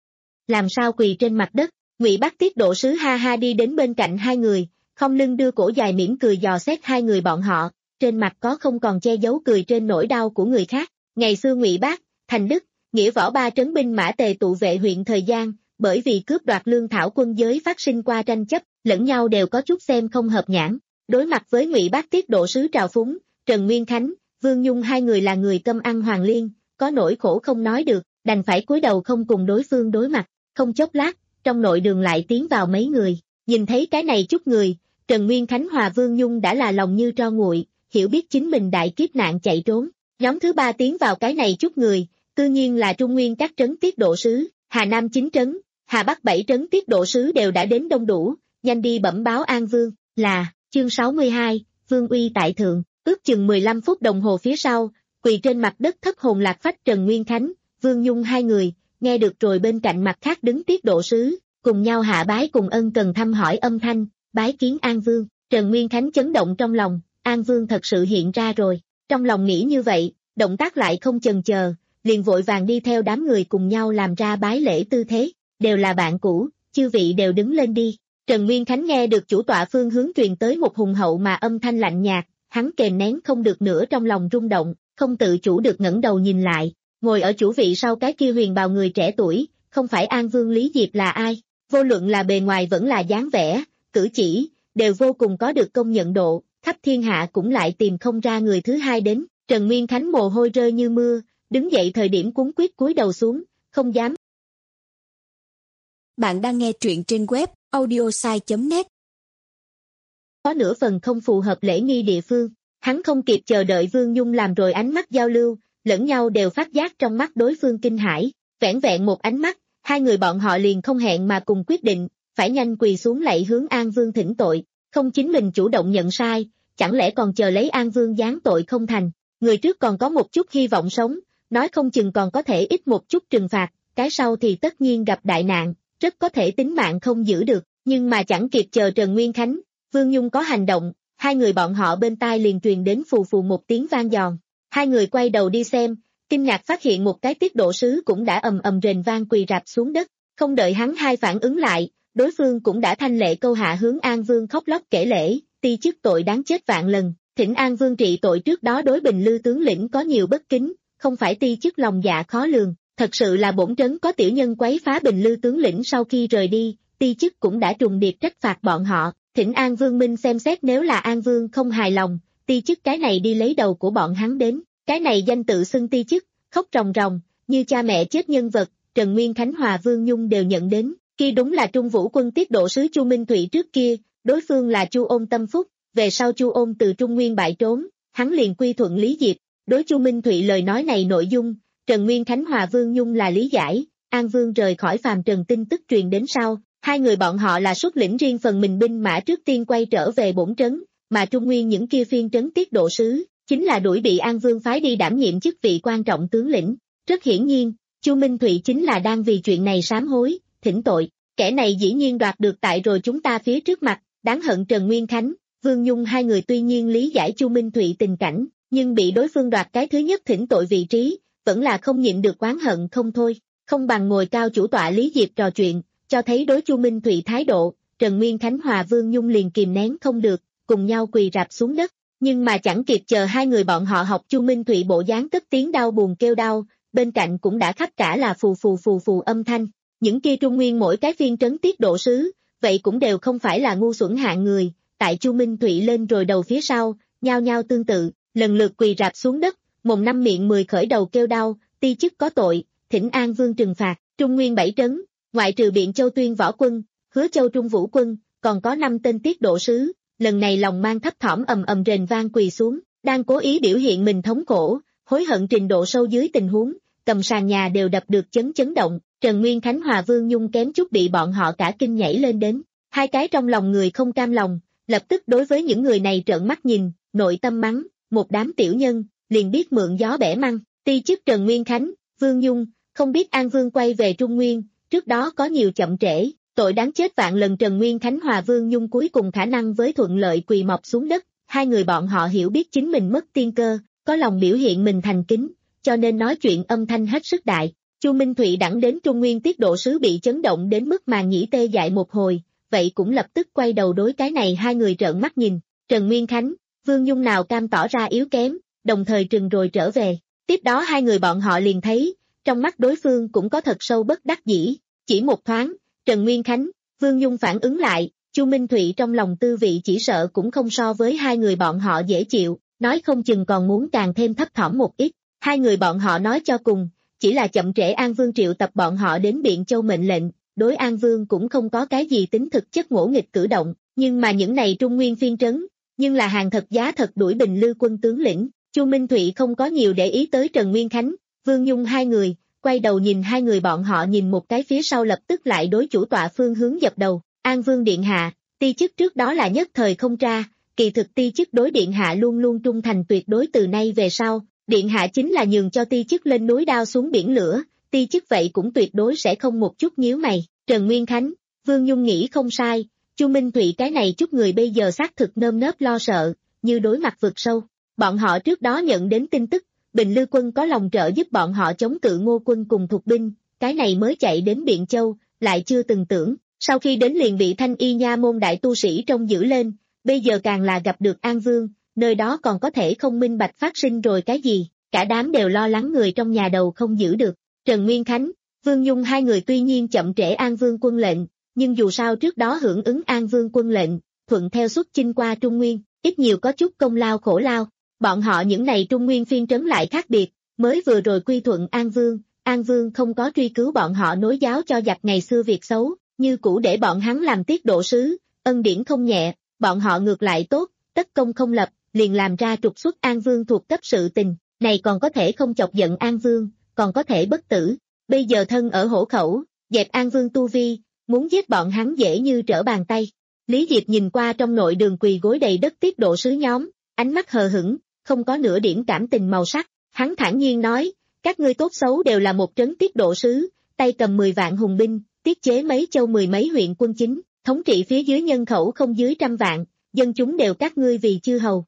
Làm sao quỳ trên mặt đất, Ngụy Bác tiết độ sứ ha ha đi đến bên cạnh hai người, không lưng đưa cổ dài mỉm cười dò xét hai người bọn họ, trên mặt có không còn che giấu cười trên nỗi đau của người khác. Ngày xưa Ngụy Bác, Thành Đức, nghĩa võ ba trấn binh mã tề tụ vệ huyện thời gian, bởi vì cướp đoạt lương thảo quân giới phát sinh qua tranh chấp, lẫn nhau đều có chút xem không hợp nhãn. Đối mặt với Ngụy Bác tiết độ sứ trào phúng, Trần Nguyên Khánh, Vương Nhung hai người là người cơm ăn hoàng liên, có nỗi khổ không nói được, đành phải cúi đầu không cùng đối phương đối mặt. Không chốc lát, trong nội đường lại tiến vào mấy người, nhìn thấy cái này chút người, Trần Nguyên Khánh hòa Vương Nhung đã là lòng như tro nguội, hiểu biết chính mình đại kiếp nạn chạy trốn. Nhóm thứ ba tiến vào cái này chút người, tự nhiên là Trung Nguyên các trấn tiết độ sứ, Hà Nam chín trấn, Hà Bắc bảy trấn tiết độ sứ đều đã đến đông đủ, nhanh đi bẩm báo An Vương, là, chương sáu mươi hai, Vương uy tại thượng, ước chừng mười lăm phút đồng hồ phía sau, quỳ trên mặt đất thất hồn lạc phách Trần Nguyên Khánh, Vương Nhung hai người, nghe được rồi bên cạnh mặt khác đứng tiết độ sứ, cùng nhau hạ bái cùng ân cần thăm hỏi âm thanh, bái kiến An Vương, Trần Nguyên Khánh chấn động trong lòng, An Vương thật sự hiện ra rồi, trong lòng nghĩ như vậy, động tác lại không chần chờ, liền vội vàng đi theo đám người cùng nhau làm ra bái lễ tư thế, đều là bạn cũ, chư vị đều đứng lên đi. Trần Nguyên Khánh nghe được chủ tọa phương hướng truyền tới một hùng hậu mà âm thanh lạnh nhạt, hắn kềm nén không được nữa trong lòng rung động, không tự chủ được ngẩng đầu nhìn lại, ngồi ở chủ vị sau cái kia huyền bào người trẻ tuổi, không phải An Vương Lý Diệp là ai, vô luận là bề ngoài vẫn là dáng vẻ, cử chỉ, đều vô cùng có được công nhận độ, khắp thiên hạ cũng lại tìm không ra người thứ hai đến. Trần Nguyên Khánh mồ hôi rơi như mưa, đứng dậy thời điểm cuống quýt cúi đầu xuống, không dám. Bạn đang nghe truyện trên web audiosai chấm net. Có nửa phần không phù hợp lễ nghi địa phương, hắn không kịp chờ đợi Vương Nhung làm rồi ánh mắt giao lưu, lẫn nhau đều phát giác trong mắt đối phương kinh hãi, vẻn vẹn một ánh mắt, hai người bọn họ liền không hẹn mà cùng quyết định, phải nhanh quỳ xuống lạy hướng An Vương thỉnh tội, không chính mình chủ động nhận sai, chẳng lẽ còn chờ lấy An Vương giáng tội không thành. Người trước còn có một chút hy vọng sống, nói không chừng còn có thể ít một chút trừng phạt, cái sau thì tất nhiên gặp đại nạn, rất có thể tính mạng không giữ được, nhưng mà chẳng kịp chờ Trần Nguyên Khánh, Vương Nhung có hành động, hai người bọn họ bên tai liền truyền đến phù phù một tiếng vang giòn. Hai người quay đầu đi xem, kinh ngạc phát hiện một cái tiết độ sứ cũng đã ầm ầm rền vang quỳ rạp xuống đất, không đợi hắn hai phản ứng lại, đối phương cũng đã thanh lệ câu hạ hướng An Vương khóc lóc kể lễ, ti chức tội đáng chết vạn lần. Thỉnh An Vương trị tội trước đó đối Bình Lư tướng lĩnh có nhiều bất kính, không phải ti chức lòng dạ khó lường, thật sự là bổn trấn có tiểu nhân quấy phá Bình Lư tướng lĩnh sau khi rời đi, ti chức cũng đã trùng điệp trách phạt bọn họ, thỉnh An Vương minh xem xét nếu là An Vương không hài lòng, ti chức cái này đi lấy đầu của bọn hắn đến, cái này danh tự xưng ti chức, khóc ròng ròng, như cha mẹ chết nhân vật, Trần Nguyên Khánh hòa Vương Nhung đều nhận đến, kia đúng là Trung Vũ quân tiết độ sứ Chu Minh Thụy trước kia, đối phương là Chu Ôn Tâm Phúc. Về sau Chu Ôn từ Trung Nguyên bại trốn, hắn liền quy thuận Lý Diệp, đối Chu Minh Thụy lời nói này nội dung, Trần Nguyên Khánh hòa Vương Nhung là lý giải, An Vương rời khỏi phàm trần tin tức truyền đến sau, hai người bọn họ là xuất lĩnh riêng phần mình binh mã trước tiên quay trở về bổn trấn, mà Trung Nguyên những kia phiên trấn tiết độ sứ, chính là đuổi bị An Vương phái đi đảm nhiệm chức vị quan trọng tướng lĩnh, rất hiển nhiên, Chu Minh Thụy chính là đang vì chuyện này sám hối, thỉnh tội, kẻ này dĩ nhiên đoạt được tại rồi chúng ta phía trước mặt, đáng hận Trần Nguyên Khánh. Vương Nhung hai người tuy nhiên lý giải Chu Minh Thụy tình cảnh, nhưng bị đối phương đoạt cái thứ nhất thỉnh tội vị trí, vẫn là không nhịn được oán hận không thôi, không bằng ngồi cao chủ tọa Lý Diệp trò chuyện, cho thấy đối Chu Minh Thụy thái độ, Trần Nguyên Khánh hòa Vương Nhung liền kìm nén không được, cùng nhau quỳ rạp xuống đất, nhưng mà chẳng kịp chờ hai người bọn họ học Chu Minh Thụy bộ dáng cất tiếng đau buồn kêu đau, bên cạnh cũng đã khắp cả là phù phù phù phù âm thanh, những kia Trung Nguyên mỗi cái phiên trấn tiết độ sứ, vậy cũng đều không phải là ngu xuẩn hạng người. Tại Chu Minh Thụy lên rồi đầu phía sau, nhao nhao tương tự, lần lượt quỳ rạp xuống đất, mồm năm miệng mười khởi đầu kêu đau, ti chức có tội, thỉnh An Vương trừng phạt, Trung Nguyên bảy trấn, ngoại trừ Biện Châu Tuyên Võ quân, Hứa Châu Trung Vũ quân, còn có năm tên tiết độ sứ, lần này lòng mang thấp thỏm ầm ầm rền vang quỳ xuống, đang cố ý biểu hiện mình thống khổ, hối hận trình độ sâu dưới tình huống, cầm sàn nhà đều đập được chấn chấn động, Trần Nguyên Khánh Hòa Vương Nhung kém chút bị bọn họ cả kinh nhảy lên đến, hai cái trong lòng người không cam lòng, lập tức đối với những người này trợn mắt nhìn, nội tâm mắng, một đám tiểu nhân, liền biết mượn gió bẻ măng, ti chức Trần Nguyên Khánh, Vương Nhung, không biết An Vương quay về Trung Nguyên, trước đó có nhiều chậm trễ, tội đáng chết vạn lần. Trần Nguyên Khánh Hòa Vương Nhung cuối cùng khả năng với thuận lợi quỳ mọp xuống đất, hai người bọn họ hiểu biết chính mình mất tiên cơ, có lòng biểu hiện mình thành kính, cho nên nói chuyện âm thanh hết sức đại. Chu Minh Thụy đẳng đến Trung Nguyên tiết độ sứ bị chấn động đến mức màng nhĩ tê dại một hồi, vậy cũng lập tức quay đầu đối cái này hai người trợn mắt nhìn, Trần Nguyên Khánh, Vương Nhung nào cam tỏ ra yếu kém, đồng thời trừng rồi trở về. Tiếp đó hai người bọn họ liền thấy, trong mắt đối phương cũng có thật sâu bất đắc dĩ, chỉ một thoáng, Trần Nguyên Khánh, Vương Nhung phản ứng lại, Chu Minh Thụy trong lòng tư vị chỉ sợ cũng không so với hai người bọn họ dễ chịu, nói không chừng còn muốn càng thêm thấp thỏm một ít. Hai người bọn họ nói cho cùng, chỉ là chậm trễ An Vương triệu tập bọn họ đến Biện Châu mệnh lệnh, đối An Vương cũng không có cái gì tính thực chất ngỗ nghịch cử động, nhưng mà những này Trung Nguyên phiên trấn, nhưng là hàng thật giá thật đuổi Bình Lư quân tướng lĩnh, Chu Minh Thụy không có nhiều để ý tới Trần Nguyên Khánh, Vương Nhung hai người, quay đầu nhìn hai người bọn họ nhìn một cái phía sau lập tức lại đối chủ tọa phương hướng dập đầu, An Vương điện hạ, ti chức trước đó là nhất thời không tra, kỳ thực ti chức đối điện hạ luôn luôn trung thành tuyệt đối từ nay về sau, điện hạ chính là nhường cho ti chức lên núi đao xuống biển lửa, ti chức vậy cũng tuyệt đối sẽ không một chút nhíu mày. Trần Nguyên Khánh, Vương Nhung nghĩ không sai, Chu Minh Thụy cái này chút người bây giờ xác thực nơm nớp lo sợ, như đối mặt vực sâu. Bọn họ trước đó nhận đến tin tức, Bình Lư quân có lòng trợ giúp bọn họ chống cự Ngô quân cùng thuộc binh, cái này mới chạy đến Biện Châu, lại chưa từng tưởng, sau khi đến liền bị Thanh Y Nha môn đại tu sĩ trông giữ lên, bây giờ càng là gặp được An Vương, nơi đó còn có thể không minh bạch phát sinh rồi cái gì, cả đám đều lo lắng người trong nhà đầu không giữ được. Trần Nguyên Khánh, Vương Nhung hai người tuy nhiên chậm trễ An Vương quân lệnh, nhưng dù sao trước đó hưởng ứng An Vương quân lệnh, thuận theo xuất chinh qua Trung Nguyên, ít nhiều có chút công lao khổ lao. Bọn họ những này Trung Nguyên phiên trấn lại khác biệt, mới vừa rồi quy thuận An Vương, An Vương không có truy cứu bọn họ nối giáo cho giặc ngày xưa việc xấu, như cũ để bọn hắn làm tiết độ sứ, ân điển không nhẹ, bọn họ ngược lại tốt, tất công không lập, liền làm ra trục xuất An Vương thuộc cấp sự tình, này còn có thể không chọc giận An Vương, còn có thể bất tử, bây giờ thân ở hổ khẩu, dẹp An Vương tu vi, muốn giết bọn hắn dễ như trở bàn tay. Lý Diệp nhìn qua trong nội đường quỳ gối đầy đất tiết độ sứ nhóm, ánh mắt hờ hững, không có nửa điểm cảm tình màu sắc, hắn thản nhiên nói, các ngươi tốt xấu đều là một trấn tiết độ sứ, tay cầm mười vạn hùng binh, tiết chế mấy châu mười mấy huyện quân chính, thống trị phía dưới nhân khẩu không dưới trăm vạn, dân chúng đều các ngươi vì chư hầu.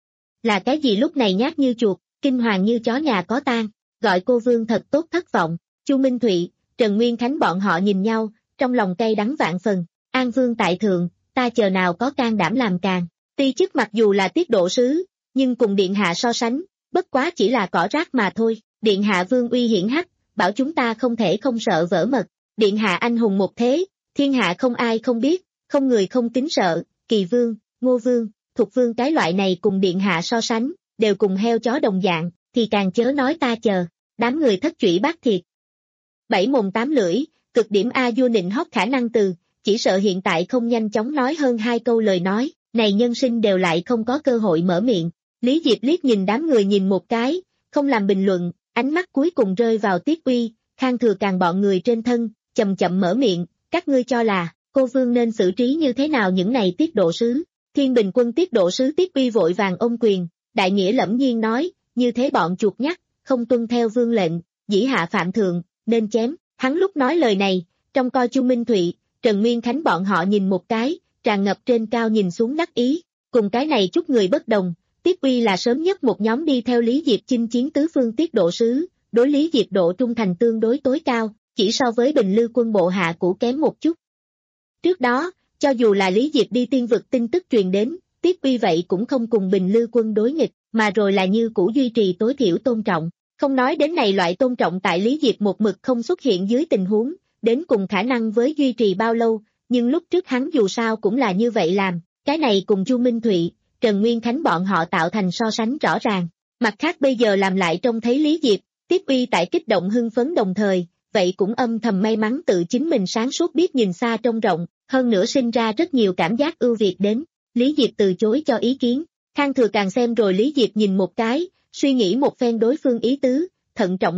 Là cái gì lúc này nhát như chuột, kinh hoàng như chó nhà có tang, gọi cô Vương thật tốt thất vọng. Chu Minh Thụy, Trần Nguyên Khánh bọn họ nhìn nhau, trong lòng cay đắng vạn phần, An Vương tại thượng, ta chờ nào có can đảm làm càng, ti chức mặc dù là tiết độ sứ, nhưng cùng điện hạ so sánh, bất quá chỉ là cỏ rác mà thôi, điện hạ vương uy hiển hách, bảo chúng ta không thể không sợ vỡ mật, điện hạ anh hùng một thế, thiên hạ không ai không biết, không người không kính sợ, Kỳ Vương, Ngô Vương, Thục Vương cái loại này cùng điện hạ so sánh, đều cùng heo chó đồng dạng, thì càng chớ nói ta chờ, đám người thất chủy bác thiệt. Bảy mồm tám lưỡi, cực điểm A vua nịnh hót khả năng từ, chỉ sợ hiện tại không nhanh chóng nói hơn hai câu lời nói, này nhân sinh đều lại không có cơ hội mở miệng. Lý Diệp liếc nhìn đám người nhìn một cái, không làm bình luận, ánh mắt cuối cùng rơi vào Tiết Uy, Khang Thừa Càng bọn người trên thân, chậm chậm mở miệng, các ngươi cho là, cô Vương nên xử trí như thế nào những này tiết độ sứ. Thiên Bình quân tiết độ sứ Tiết Uy vội vàng ôm quyền, đại nghĩa lẫm nhiên nói, như thế bọn chuột nhắt, không tuân theo vương lệnh, dĩ hạ phạm thượng, nên chém. Hắn lúc nói lời này, trong coi Chu Minh Thụy, Trần Nguyên Khánh bọn họ nhìn một cái, tràn ngập trên cao nhìn xuống đắc ý, cùng cái này chút người bất đồng. Tiết Uy là sớm nhất một nhóm đi theo Lý Diệp chinh chiến tứ phương tiết độ sứ, đối Lý Diệp độ trung thành tương đối tối cao, chỉ so với Bình Lư quân bộ hạ cũ kém một chút. Trước đó, cho dù là Lý Diệp đi tiên vực tin tức truyền đến, Tiết Uy vậy cũng không cùng Bình Lư quân đối nghịch, mà rồi là như cũ duy trì tối thiểu tôn trọng. Không nói đến này loại tôn trọng tại Lý Diệp một mực không xuất hiện dưới tình huống, đến cùng khả năng với duy trì bao lâu, nhưng lúc trước hắn dù sao cũng là như vậy làm, cái này cùng Chu Minh Thụy, Trần Nguyên Khánh bọn họ tạo thành so sánh rõ ràng. Mặt khác bây giờ làm lại trông thấy Lý Diệp, Tiết Uy tại kích động hưng phấn đồng thời, vậy cũng âm thầm may mắn tự chính mình sáng suốt biết nhìn xa trông rộng, hơn nữa sinh ra rất nhiều cảm giác ưu việt đến. Lý Diệp từ chối cho ý kiến, Khang Thừa Càng xem rồi Lý Diệp nhìn một cái, suy nghĩ một phen đối phương ý tứ, thận trọng nói,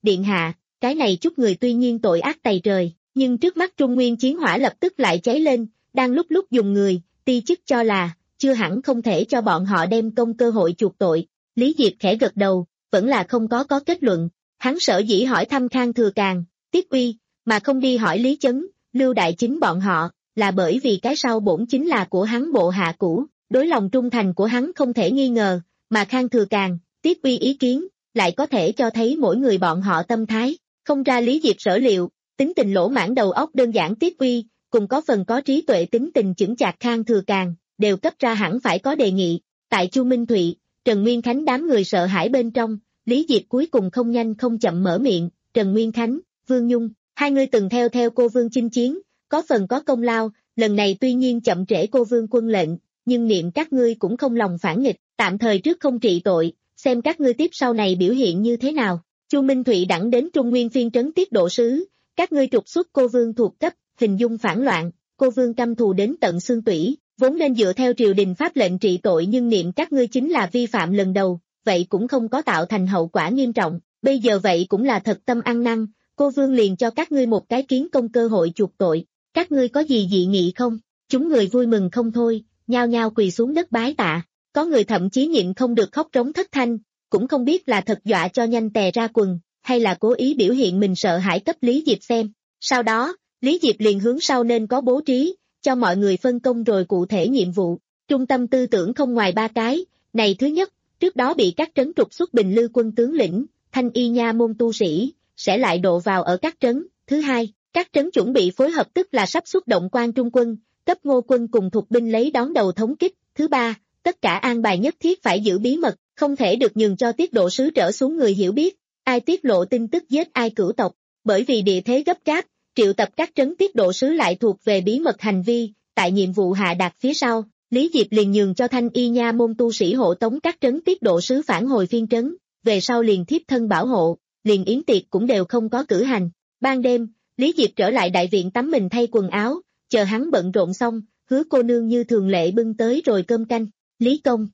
điện hạ, cái này chút người tuy nhiên tội ác tày trời, nhưng trước mắt Trung Nguyên chiến hỏa lập tức lại cháy lên, đang lúc lúc dùng người, ti chức cho là, chưa hẳn không thể cho bọn họ đem công cơ hội chuộc tội. Lý Diệp khẽ gật đầu, vẫn là không có có kết luận, hắn sở dĩ hỏi thăm Khang Thừa Càn, Tiết Uy, mà không đi hỏi Lý Chấn, Lưu Đại Chính bọn họ, là bởi vì cái sau bổn chính là của hắn bộ hạ cũ, đối lòng trung thành của hắn không thể nghi ngờ, mà Khang Thừa Càn, Tiết Uy ý kiến, lại có thể cho thấy mỗi người bọn họ tâm thái, không ra Lý Diệp sở liệu, tính tình lỗ mãn đầu óc đơn giản Tiết Uy, cùng có phần có trí tuệ tính tình chững chạc Khang Thừa Càn, đều cấp ra hẳn phải có đề nghị. Tại Chu Minh Thụy, Trần Nguyên Khánh đám người sợ hãi bên trong, Lý Diệp cuối cùng không nhanh không chậm mở miệng, Trần Nguyên Khánh, Vương Nhung, hai người từng theo theo cô Vương chinh chiến, có phần có công lao, lần này tuy nhiên chậm trễ cô Vương quân lệnh, nhưng niệm các ngươi cũng không lòng phản nghịch, tạm thời trước không trị tội, xem các ngươi tiếp sau này biểu hiện như thế nào. Chu Minh Thụy đẳng đến Trung Nguyên phiên trấn tiết độ sứ, các ngươi trục xuất cô Vương thuộc cấp, hình dung phản loạn, cô Vương căm thù đến tận xương tủy, vốn nên dựa theo triều đình pháp lệnh trị tội nhưng niệm các ngươi chính là vi phạm lần đầu, vậy cũng không có tạo thành hậu quả nghiêm trọng, bây giờ vậy cũng là thật tâm ăn năn, cô Vương liền cho các ngươi một cái kiến công cơ hội chuộc tội, các ngươi có gì dị nghị không? Chúng người vui mừng không thôi, nhao nhao quỳ xuống đất bái tạ, có người thậm chí nhịn không được khóc trống thất thanh, cũng không biết là thật dọa cho nhanh tè ra quần, hay là cố ý biểu hiện mình sợ hãi cấp Lý Diệp xem. Sau đó, Lý Diệp liền hướng sau nên có bố trí, cho mọi người phân công rồi cụ thể nhiệm vụ, trung tâm tư tưởng không ngoài ba cái, này thứ nhất, trước đó bị các trấn trục xuất Bình Lư quân tướng lĩnh, Thanh Y Nha môn tu sĩ, sẽ lại độ vào ở các trấn, thứ hai, các trấn chuẩn bị phối hợp tức là sắp xuất động quan trung quân, cấp Ngô quân cùng thuộc binh lấy đón đầu thống kích, thứ ba, tất cả an bài nhất thiết phải giữ bí mật, không thể được nhường cho tiết độ sứ trở xuống người hiểu biết, ai tiết lộ tin tức giết ai cửu tộc, bởi vì địa thế gấp gáp, triệu tập các trấn tiết độ sứ lại thuộc về bí mật hành vi, tại nhiệm vụ hạ đạt phía sau, Lý Diệp liền nhường cho Thanh Y Nha môn tu sĩ hộ tống các trấn tiết độ sứ phản hồi phiên trấn, về sau liền thiếp thân bảo hộ, liền yến tiệc cũng đều không có cử hành. Ban đêm, Lý Diệp trở lại đại viện tắm mình thay quần áo, chờ hắn bận rộn xong, Hứa cô nương như thường lệ bưng tới rồi cơm canh, Lý công.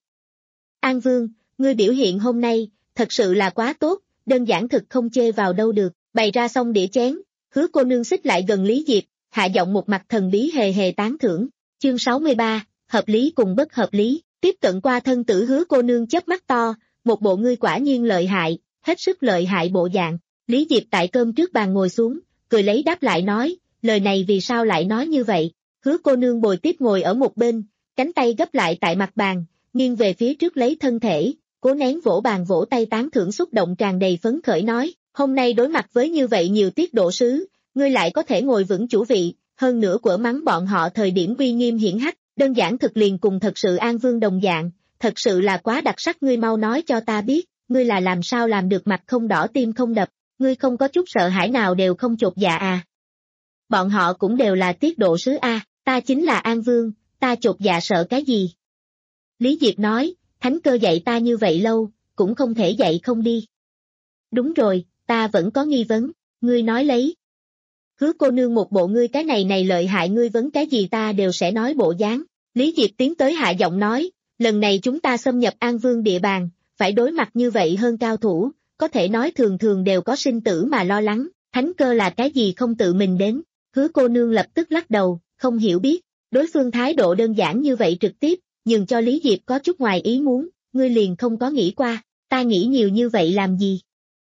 An Vương, ngươi biểu hiện hôm nay, thật sự là quá tốt, đơn giản thực không chê vào đâu được, bày ra xong đĩa chén, Hứa cô nương xích lại gần Lý Diệp, hạ giọng một mặt thần bí hề hề tán thưởng, chương sáu mươi ba, hợp lý cùng bất hợp lý, tiếp cận qua thân tử Hứa cô nương chớp mắt to, một bộ ngươi quả nhiên lợi hại, hết sức lợi hại bộ dạng, Lý Diệp tại cơm trước bàn ngồi xuống, cười lấy đáp lại nói, lời này vì sao lại nói như vậy, Hứa cô nương bồi tiếp ngồi ở một bên, cánh tay gấp lại tại mặt bàn, nghiêng về phía trước lấy thân thể, cố nén vỗ bàn vỗ tay tán thưởng xúc động tràn đầy phấn khởi nói, hôm nay đối mặt với như vậy nhiều tiết độ sứ, ngươi lại có thể ngồi vững chủ vị, hơn nữa quở mắng bọn họ thời điểm uy nghiêm hiển hách, đơn giản thực liền cùng thật sự An Vương đồng dạng, thật sự là quá đặc sắc, ngươi mau nói cho ta biết, ngươi là làm sao làm được mặt không đỏ tim không đập, ngươi không có chút sợ hãi nào đều không chột dạ à. Bọn họ cũng đều là tiết độ sứ a, ta chính là An Vương, ta chột dạ sợ cái gì? Lý Diệp nói, thánh cơ dạy ta như vậy lâu, cũng không thể dạy không đi. Đúng rồi, ta vẫn có nghi vấn, ngươi nói lấy. Hứa cô nương một bộ ngươi cái này này lợi hại, ngươi vấn cái gì ta đều sẽ nói bộ dáng. Lý Diệp tiến tới hạ giọng nói, lần này chúng ta xâm nhập An Vương địa bàn, phải đối mặt như vậy hơn cao thủ, có thể nói thường thường đều có sinh tử mà lo lắng, thánh cơ là cái gì không tự mình đến. Hứa cô nương lập tức lắc đầu, không hiểu biết, đối phương thái độ đơn giản như vậy trực tiếp, nhường cho Lý Diệp có chút ngoài ý muốn, ngươi liền không có nghĩ qua, ta nghĩ nhiều như vậy làm gì?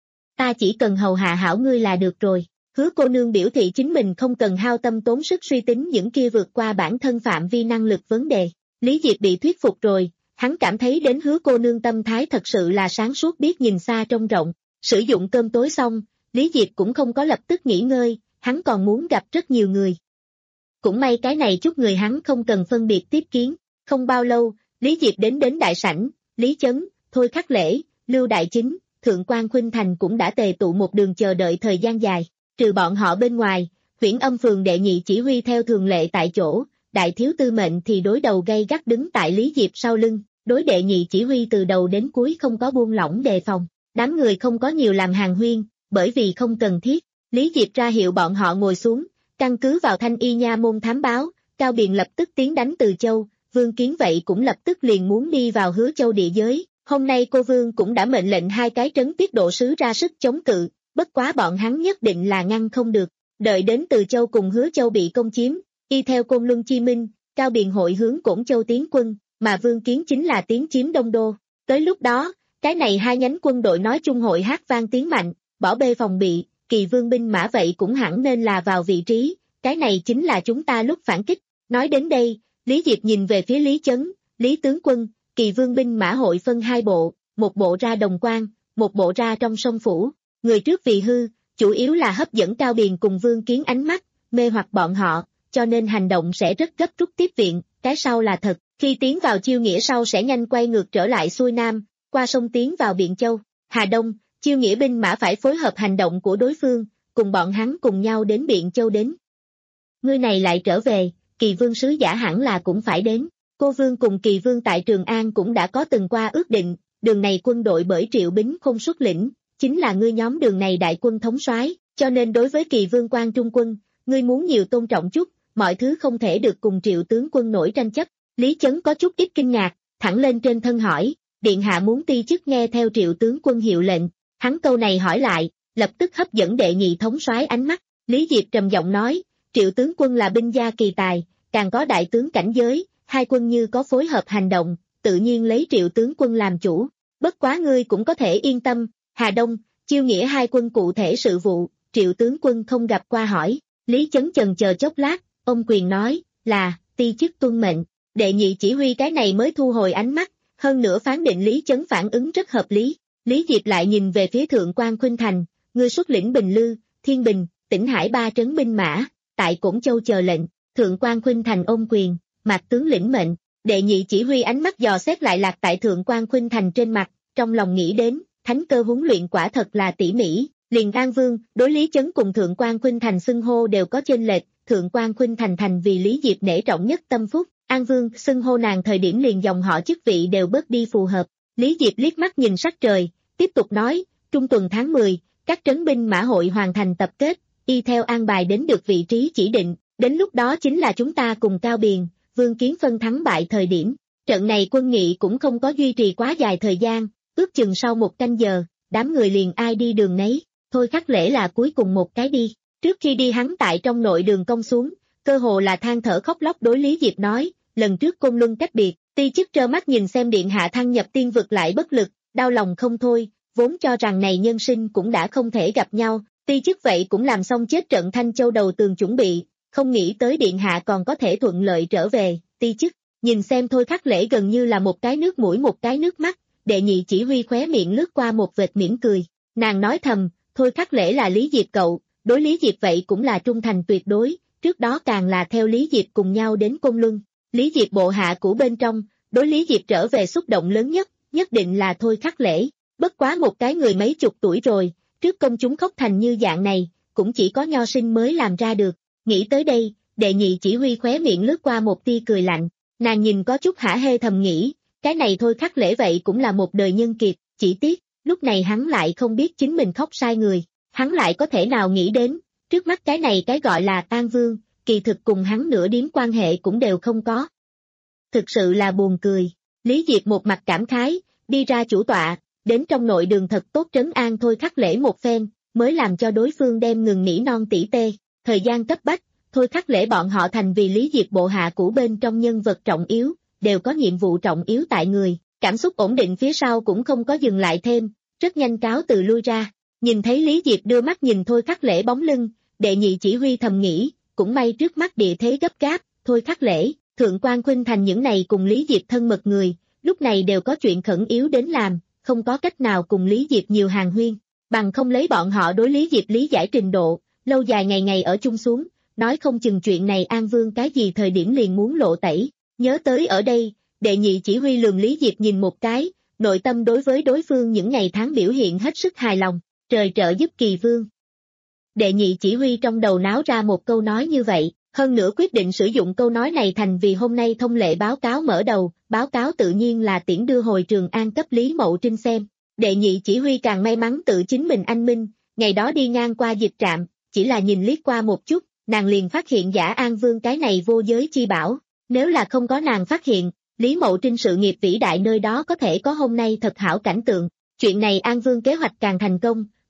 Ta chỉ cần hầu hạ hảo ngươi là được rồi. Hứa cô nương biểu thị chính mình không cần hao tâm tốn sức suy tính những kia vượt qua bản thân phạm vi năng lực vấn đề. Lý Diệp bị thuyết phục rồi, hắn cảm thấy đến hứa cô nương tâm thái thật sự là sáng suốt biết nhìn xa trông rộng. Sử dụng cơm tối xong, Lý Diệp cũng không có lập tức nghỉ ngơi, hắn còn muốn gặp rất nhiều người. Cũng may cái này chút người hắn không cần phân biệt tiếp kiến. Không bao lâu, Lý Diệp đến đến đại sảnh, Lý Chấn, Thôi Khắc Lễ, Lưu Đại Chính, Thượng quan Khuynh Thành cũng đã tề tụ một đường chờ đợi thời gian dài. Trừ bọn họ bên ngoài, Huyễn Âm phường đệ nhị chỉ huy theo thường lệ tại chỗ, đại thiếu tư mệnh thì đối đầu gay gắt đứng tại Lý Diệp sau lưng, đối đệ nhị chỉ huy từ đầu đến cuối không có buông lỏng đề phòng. Đám người không có nhiều làm hàng huyên, bởi vì không cần thiết. Lý Diệp ra hiệu bọn họ ngồi xuống, căn cứ vào Thanh Y Nha môn thám báo, Cao Biền lập tức tiến đánh Từ Châu, Vương Kiến vậy cũng lập tức liền muốn đi vào Hứa Châu địa giới. Hôm nay cô Vương cũng đã mệnh lệnh hai cái trấn tiết độ sứ ra sức chống cự, bất quá bọn hắn nhất định là ngăn không được. Đợi đến Từ Châu cùng Hứa Châu bị công chiếm, y theo Côn Luân Chi Minh, Cao Biền hội hướng Cổn Châu tiến quân, mà Vương Kiến chính là tiến chiếm Đông Đô. Tới lúc đó, cái này hai nhánh quân đội nói chung hội hát vang tiếng mạnh, bỏ bê phòng bị, Kỳ Vương binh mã vậy cũng hẳn nên là vào vị trí, cái này chính là chúng ta lúc phản kích. Nói đến đây, Lý Diệp nhìn về phía Lý Chấn, Lý tướng quân, Kỳ Vương binh mã hội phân hai bộ, một bộ ra Đồng Quan, một bộ ra trong sông phủ, người trước vì hư, chủ yếu là hấp dẫn Cao Biền cùng Vương Kiến ánh mắt, mê hoặc bọn họ, cho nên hành động sẽ rất gấp rút tiếp viện, cái sau là thật, khi tiến vào Chiêu Nghĩa sau sẽ nhanh quay ngược trở lại xuôi Nam, qua sông tiến vào Biện Châu, Hà Đông, Chiêu Nghĩa binh mã phải phối hợp hành động của đối phương, cùng bọn hắn cùng nhau đến Biện Châu đến. Ngươi này lại trở về, Kỳ Vương sứ giả hẳn là cũng phải đến, cô Vương cùng Kỳ Vương tại Trường An cũng đã có từng qua ước định, đường này quân đội bởi Triệu Bính không xuất lĩnh, chính là ngươi nhóm đường này đại quân thống soái, cho nên đối với Kỳ Vương quan trung quân, ngươi muốn nhiều tôn trọng chút, mọi thứ không thể được cùng Triệu tướng quân nổi tranh chấp. Lý Chấn có chút ít kinh ngạc, thẳng lên trên thân hỏi, điện hạ muốn ti chức nghe theo Triệu tướng quân hiệu lệnh, hắn câu này hỏi lại, lập tức hấp dẫn đệ nhị thống soái ánh mắt, Lý Diệp trầm giọng nói, Triệu tướng quân là binh gia kỳ tài, càng có đại tướng cảnh giới, hai quân như có phối hợp hành động, tự nhiên lấy Triệu tướng quân làm chủ, bất quá ngươi cũng có thể yên tâm, Hà Đông, Chiêu Nghĩa hai quân cụ thể sự vụ, Triệu tướng quân không gặp qua hỏi, Lý Chấn chần chờ chốc lát, ông quyền nói, là, ti chức tuân mệnh, đệ nhị chỉ huy cái này mới thu hồi ánh mắt, hơn nữa phán định Lý Chấn phản ứng rất hợp lý, Lý Diệp lại nhìn về phía Thượng quan Khuynh Thành, ngươi xuất lĩnh Bình Lư, Thiên Bình, Tỉnh Hải ba trấn binh mã, tại Cổn Châu chờ lệnh, Thượng quan Khuynh Thành ôm quyền, Mạc tướng lĩnh mệnh, đệ nhị chỉ huy ánh mắt dò xét lại lạc tại Thượng quan Khuynh Thành trên mặt, trong lòng nghĩ đến, thánh cơ huấn luyện quả thật là tỉ mỉ, liền An Vương, đối Lý Chấn cùng Thượng quan Khuynh Thành xưng hô đều có chênh lệch, Thượng quan Khuynh Thành thành vì Lý Diệp nể trọng nhất tâm phúc, An Vương xưng hô nàng thời điểm liền dòng họ chức vị đều bớt đi phù hợp, Lý Diệp liếc mắt nhìn sắc trời, tiếp tục nói, trung tuần tháng mười, các trấn binh mã hội hoàn thành tập kết, y theo an bài đến được vị trí chỉ định, đến lúc đó chính là chúng ta cùng Cao Biền, Vương Kiến phân thắng bại thời điểm, trận này quân nghị cũng không có duy trì quá dài thời gian, ước chừng sau một canh giờ, đám người liền ai đi đường nấy, thôi Khắc Lễ là cuối cùng một cái đi, trước khi đi hắn tại trong nội đường cong xuống, cơ hồ là than thở khóc lóc đối Lý Diệp nói, lần trước Côn Luân cách biệt, ti chức trơ mắt nhìn xem điện hạ thăng nhập tiên vực lại bất lực, đau lòng không thôi, vốn cho rằng này nhân sinh cũng đã không thể gặp nhau, ti chức vậy cũng làm xong chết trận Thanh Châu đầu tường chuẩn bị, không nghĩ tới điện hạ còn có thể thuận lợi trở về, ti chức, nhìn xem thôi Khắc Lễ gần như là một cái nước mũi một cái nước mắt, đệ nhị chỉ huy khóe miệng lướt qua một vệt mỉm cười, nàng nói thầm, thôi Khắc Lễ là Lý Diệp cậu, đối Lý Diệp vậy cũng là trung thành tuyệt đối, trước đó càng là theo Lý Diệp cùng nhau đến Côn Luân, Lý Diệp bộ hạ của bên trong, đối Lý Diệp trở về xúc động lớn nhất, nhất định là thôi Khắc Lễ, bất quá một cái người mấy chục tuổi rồi, trước công chúng khóc thành như dạng này, cũng chỉ có nho sinh mới làm ra được, nghĩ tới đây, đệ nhị chỉ huy khóe miệng lướt qua một tia cười lạnh, nàng nhìn có chút hả hê thầm nghĩ, cái này thôi Khắc Lễ vậy cũng là một đời nhân kiệt, chỉ tiếc, lúc này hắn lại không biết chính mình khóc sai người, hắn lại có thể nào nghĩ đến, trước mắt cái này cái gọi là An Vương, kỳ thực cùng hắn nửa điểm quan hệ cũng đều không có. Thực sự là buồn cười, Lý Diệp một mặt cảm khái, đi ra chủ tọa, đến trong nội đường thật tốt trấn an thôi Khắc Lễ một phen, mới làm cho đối phương đem ngừng nỉ non tỉ tê, thời gian cấp bách, thôi Khắc Lễ bọn họ thành vì Lý Diệp bộ hạ của bên trong nhân vật trọng yếu, đều có nhiệm vụ trọng yếu tại người, cảm xúc ổn định phía sau cũng không có dừng lại thêm, rất nhanh cáo từ lui ra, nhìn thấy Lý Diệp đưa mắt nhìn thôi Khắc Lễ bóng lưng, đệ nhị chỉ huy thầm nghĩ, cũng may trước mắt địa thế gấp gáp, thôi Khắc Lễ, Thượng quan Khuynh Thành những này cùng Lý Diệp thân mật người, lúc này đều có chuyện khẩn yếu đến làm, không có cách nào cùng Lý Diệp nhiều hàng huyên, bằng không lấy bọn họ đối Lý Diệp lý giải trình độ, lâu dài ngày ngày ở chung xuống, nói không chừng chuyện này An Vương cái gì thời điểm liền muốn lộ tẩy, nhớ tới ở đây, đệ nhị chỉ huy lườm Lý Diệp nhìn một cái, nội tâm đối với đối phương những ngày tháng biểu hiện hết sức hài lòng, trời trợ giúp Kỳ Vương. Đệ nhị chỉ huy trong đầu náo ra một câu nói như vậy, hơn nữa quyết định sử dụng câu nói này thành vì hôm nay thông lệ báo cáo mở đầu, báo cáo tự nhiên là tiễn đưa hồi Trường An cấp Lý Mậu Trinh xem. Đệ nhị chỉ huy càng may mắn tự chính mình anh minh, ngày đó đi ngang qua dịch trạm, chỉ là nhìn liếc qua một chút, nàng liền phát hiện giả An Vương cái này vô giới chi bảo, nếu là không có nàng phát hiện, Lý Mậu Trinh sự nghiệp vĩ đại nơi đó có thể có hôm nay thật hảo cảnh tượng, chuyện này An Vương kế hoạch càng thành công,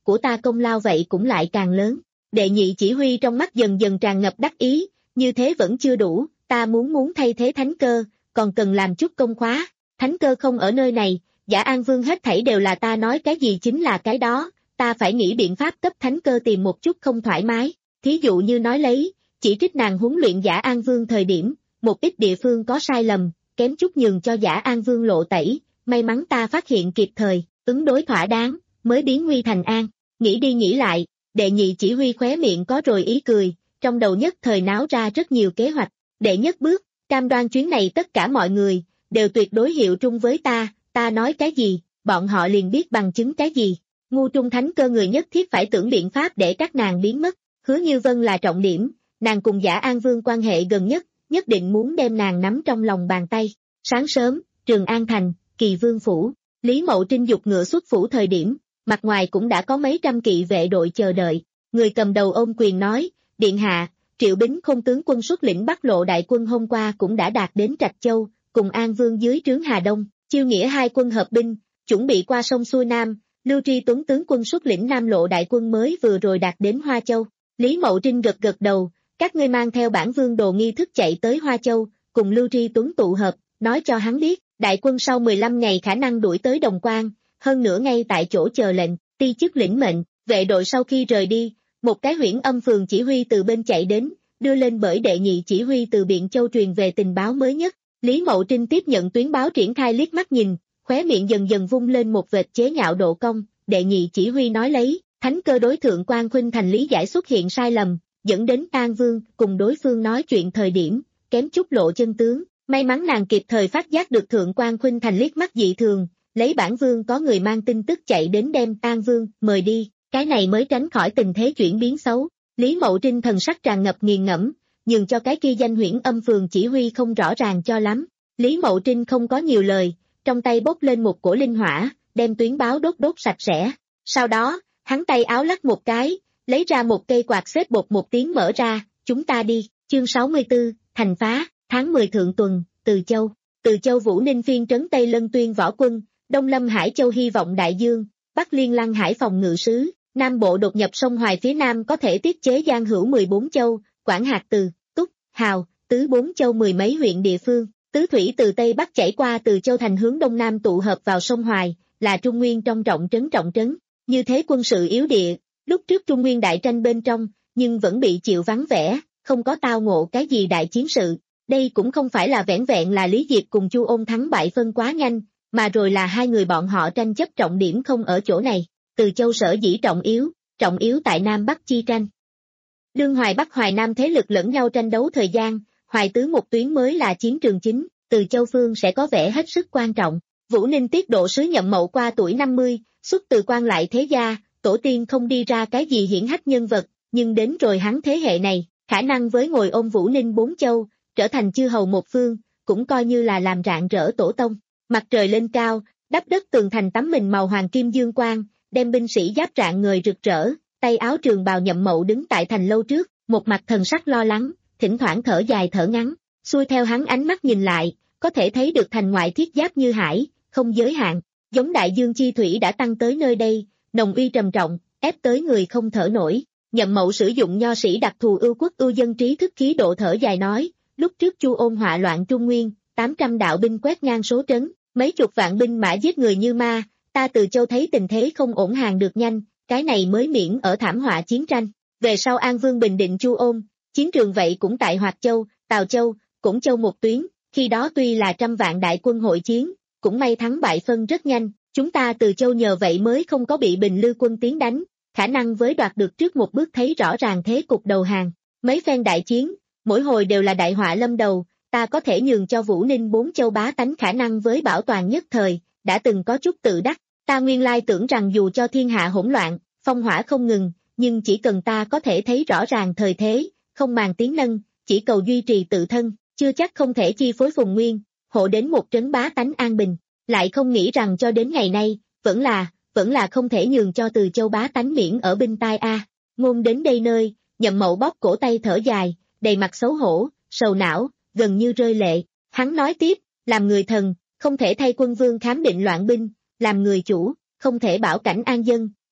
của ta công lao vậy cũng lại càng lớn. Đệ nhị chỉ huy trong mắt dần dần tràn ngập đắc ý, như thế vẫn chưa đủ, ta muốn muốn thay thế thánh cơ, còn cần làm chút công khóa. Thánh cơ không ở nơi này, Giả An Vương hết thảy đều là ta nói cái gì chính là cái đó, ta phải nghĩ biện pháp cấp thánh cơ tìm một chút không thoải mái. Thí dụ như nói lấy, chỉ trích nàng huấn luyện Giả An Vương thời điểm, một ít địa phương có sai lầm, kém chút nhường cho Giả An Vương lộ tẩy, may mắn ta phát hiện kịp thời, ứng đối thỏa đáng, mới biến nguy thành an. Nghĩ đi nghĩ lại, đệ nhị chỉ huy khóe miệng có rồi ý cười, trong đầu nhất thời náo ra rất nhiều kế hoạch. Đệ nhất bước, cam đoan chuyến này tất cả mọi người, đều tuyệt đối hiệu trung với ta, ta nói cái gì, bọn họ liền biết bằng chứng cái gì. Ngu trung thánh cơ người nhất thiết phải tưởng biện pháp để các nàng biến mất, Hứa Như Vân là trọng điểm, nàng cùng Giả An Vương quan hệ gần nhất, nhất định muốn đem nàng nắm trong lòng bàn tay. Sáng sớm, Trường An Thành, Kỳ Vương Phủ, Lý Mậu Trinh dục ngựa xuất phủ thời điểm, mặt ngoài cũng đã có mấy trăm kỵ vệ đội chờ đợi, người cầm đầu ôm quyền nói, điện hạ, Triệu Bính Khôn tướng quân xuất lĩnh Bắc Lộ đại quân hôm qua cũng đã đạt đến Trạch Châu, cùng An Vương dưới trướng Hà Đông, chiêu nghĩa hai quân hợp binh, chuẩn bị qua sông xuôi Nam, Lưu Tri Tuấn tướng quân xuất lĩnh Nam Lộ đại quân mới vừa rồi đạt đến Hoa Châu. Lý Mậu Trinh gật gật đầu, các ngươi mang theo bản vương đồ nghi thức chạy tới Hoa Châu, cùng Lưu Tri Tuấn tụ hợp, nói cho hắn biết, đại quân sau mười lăm ngày khả năng đuổi tới Đồng Quan, hơn nữa ngay tại chỗ chờ lệnh, ti chức lĩnh mệnh. Vệ đội sau khi rời đi, một cái Huyễn Âm phường chỉ huy từ bên chạy đến, đưa lên bởi đệ nhị chỉ huy từ Biện Châu truyền về tình báo mới nhất. Lý Mậu Trinh tiếp nhận tuyến báo triển khai liếc mắt nhìn, khóe miệng dần dần vung lên một vệt chế nhạo độ cong, đệ nhị chỉ huy nói lấy, thánh cơ đối thượng quan Khuynh Thành lý giải xuất hiện sai lầm, dẫn đến An Vương cùng đối phương nói chuyện thời điểm, kém chút lộ chân tướng, may mắn nàng kịp thời phát giác được thượng quan Khuynh Thành liếc mắt dị thường, lấy bản vương có người mang tin tức chạy đến đem An Vương mời đi, cái này mới tránh khỏi tình thế chuyển biến xấu. Lý Mậu Trinh thần sắc tràn ngập nghiền ngẫm, nhường cho cái kia danh Huyễn Âm phường chỉ huy không rõ ràng cho lắm. Lý Mậu Trinh không có nhiều lời, trong tay bốc lên một cổ linh hỏa, đem tuyến báo đốt đốt sạch sẽ. Sau đó, hắn tay áo lắc một cái, lấy ra một cây quạt xếp bột một tiếng mở ra, chúng ta đi. Chương sáu mươi tư, thành phá, tháng mười thượng tuần, Từ Châu. Từ Châu Vũ Ninh phiên trấn Tây Lân Tuyên võ quân, Đông Lâm Hải Châu hy vọng đại dương, Bắc liên lăng Hải phòng ngự sứ, Nam Bộ đột nhập sông Hoài phía Nam có thể tiết chế Giang Hữu mười bốn châu, Quảng Hạt Từ, Túc, Hào, Tứ bốn châu mười mấy huyện địa phương, tứ thủy từ Tây Bắc chảy qua Từ Châu thành hướng Đông Nam tụ hợp vào sông Hoài, là Trung Nguyên trong trọng trấn trọng trấn. Như thế quân sự yếu địa, lúc trước Trung Nguyên đại tranh bên trong, nhưng vẫn bị chịu vắng vẻ, không có tao ngộ cái gì đại chiến sự. Đây cũng không phải là vẻn vẹn là Lý Diệp cùng Chu Ôn thắng bại phân quá nhanh, mà rồi là hai người bọn họ tranh chấp trọng điểm không ở chỗ này. Từ Châu sở dĩ trọng yếu, trọng yếu tại Nam Bắc chi tranh. Đương Hoài Bắc Hoài Nam thế lực lẫn nhau tranh đấu thời gian, Hoài Tứ một tuyến mới là chiến trường chính, Từ Châu phương sẽ có vẻ hết sức quan trọng. Vũ Ninh tiết độ sứ Nhậm Mậu qua tuổi năm mươi, xuất từ quan lại thế gia, tổ tiên không đi ra cái gì hiển hách nhân vật, nhưng đến rồi hắn thế hệ này, khả năng với ngồi ôm Vũ Ninh bốn châu, trở thành chư hầu một phương, cũng coi như là làm rạng rỡ tổ tông. Mặt trời lên cao, đắp đất tường thành tắm mình màu hoàng kim dương quang, đem binh sĩ giáp rạng ngời rực rỡ, tay áo trường bào Nhậm Mậu đứng tại thành lâu trước, một mặt thần sắc lo lắng, thỉnh thoảng thở dài thở ngắn, xuôi theo hắn ánh mắt nhìn lại, có thể thấy được thành ngoại thiết giáp như hải, không giới hạn, giống đại dương chi thủy đã tăng tới nơi đây, nồng uy trầm trọng, ép tới người không thở nổi. Nhậm Mậu sử dụng nho sĩ đặc thù ưu quốc ưu dân trí thức khí độ thở dài nói, lúc trước Chu Ôn họa loạn Trung Nguyên, tám trăm đạo binh quét ngang số trấn, mấy chục vạn binh mã giết người như ma, ta Từ Châu thấy tình thế không ổn hàng được nhanh, cái này mới miễn ở thảm họa chiến tranh. Về sau An Vương bình định Chu Ôn, chiến trường vậy cũng tại Hoạt Châu, Tào Châu, Cổn Châu một tuyến, khi đó tuy là trăm vạn đại quân hội chiến, cũng may thắng bại phân rất nhanh, chúng ta Từ Châu nhờ vậy mới không có bị Bình Lư quân tiến đánh, khả năng với đoạt được trước một bước thấy rõ ràng thế cục đầu hàng. Mấy phen đại chiến, mỗi hồi đều là đại họa lâm đầu, ta có thể nhường cho Vũ Ninh bốn châu bá tánh khả năng với bảo toàn nhất thời, đã từng có chút tự đắc, ta nguyên lai tưởng rằng dù cho thiên hạ hỗn loạn, phong hỏa không ngừng, nhưng chỉ cần ta có thể thấy rõ ràng thời thế, không màng tiếng nâng, chỉ cầu duy trì tự thân, chưa chắc không thể chi phối phùng nguyên, hộ đến một trấn bá tánh an bình, lại không nghĩ rằng cho đến ngày nay, vẫn là, vẫn là không thể nhường cho Từ Châu bá tánh miễn ở binh tai a. Ngôn đến đây nơi, Nhậm Mậu bóp cổ tay thở dài, đầy mặt xấu hổ, sầu não, gần như rơi lệ. Hắn nói tiếp, làm người thần, không thể thay quân vương khám định loạn binh, làm người chủ, không thể bảo cảnh an dân,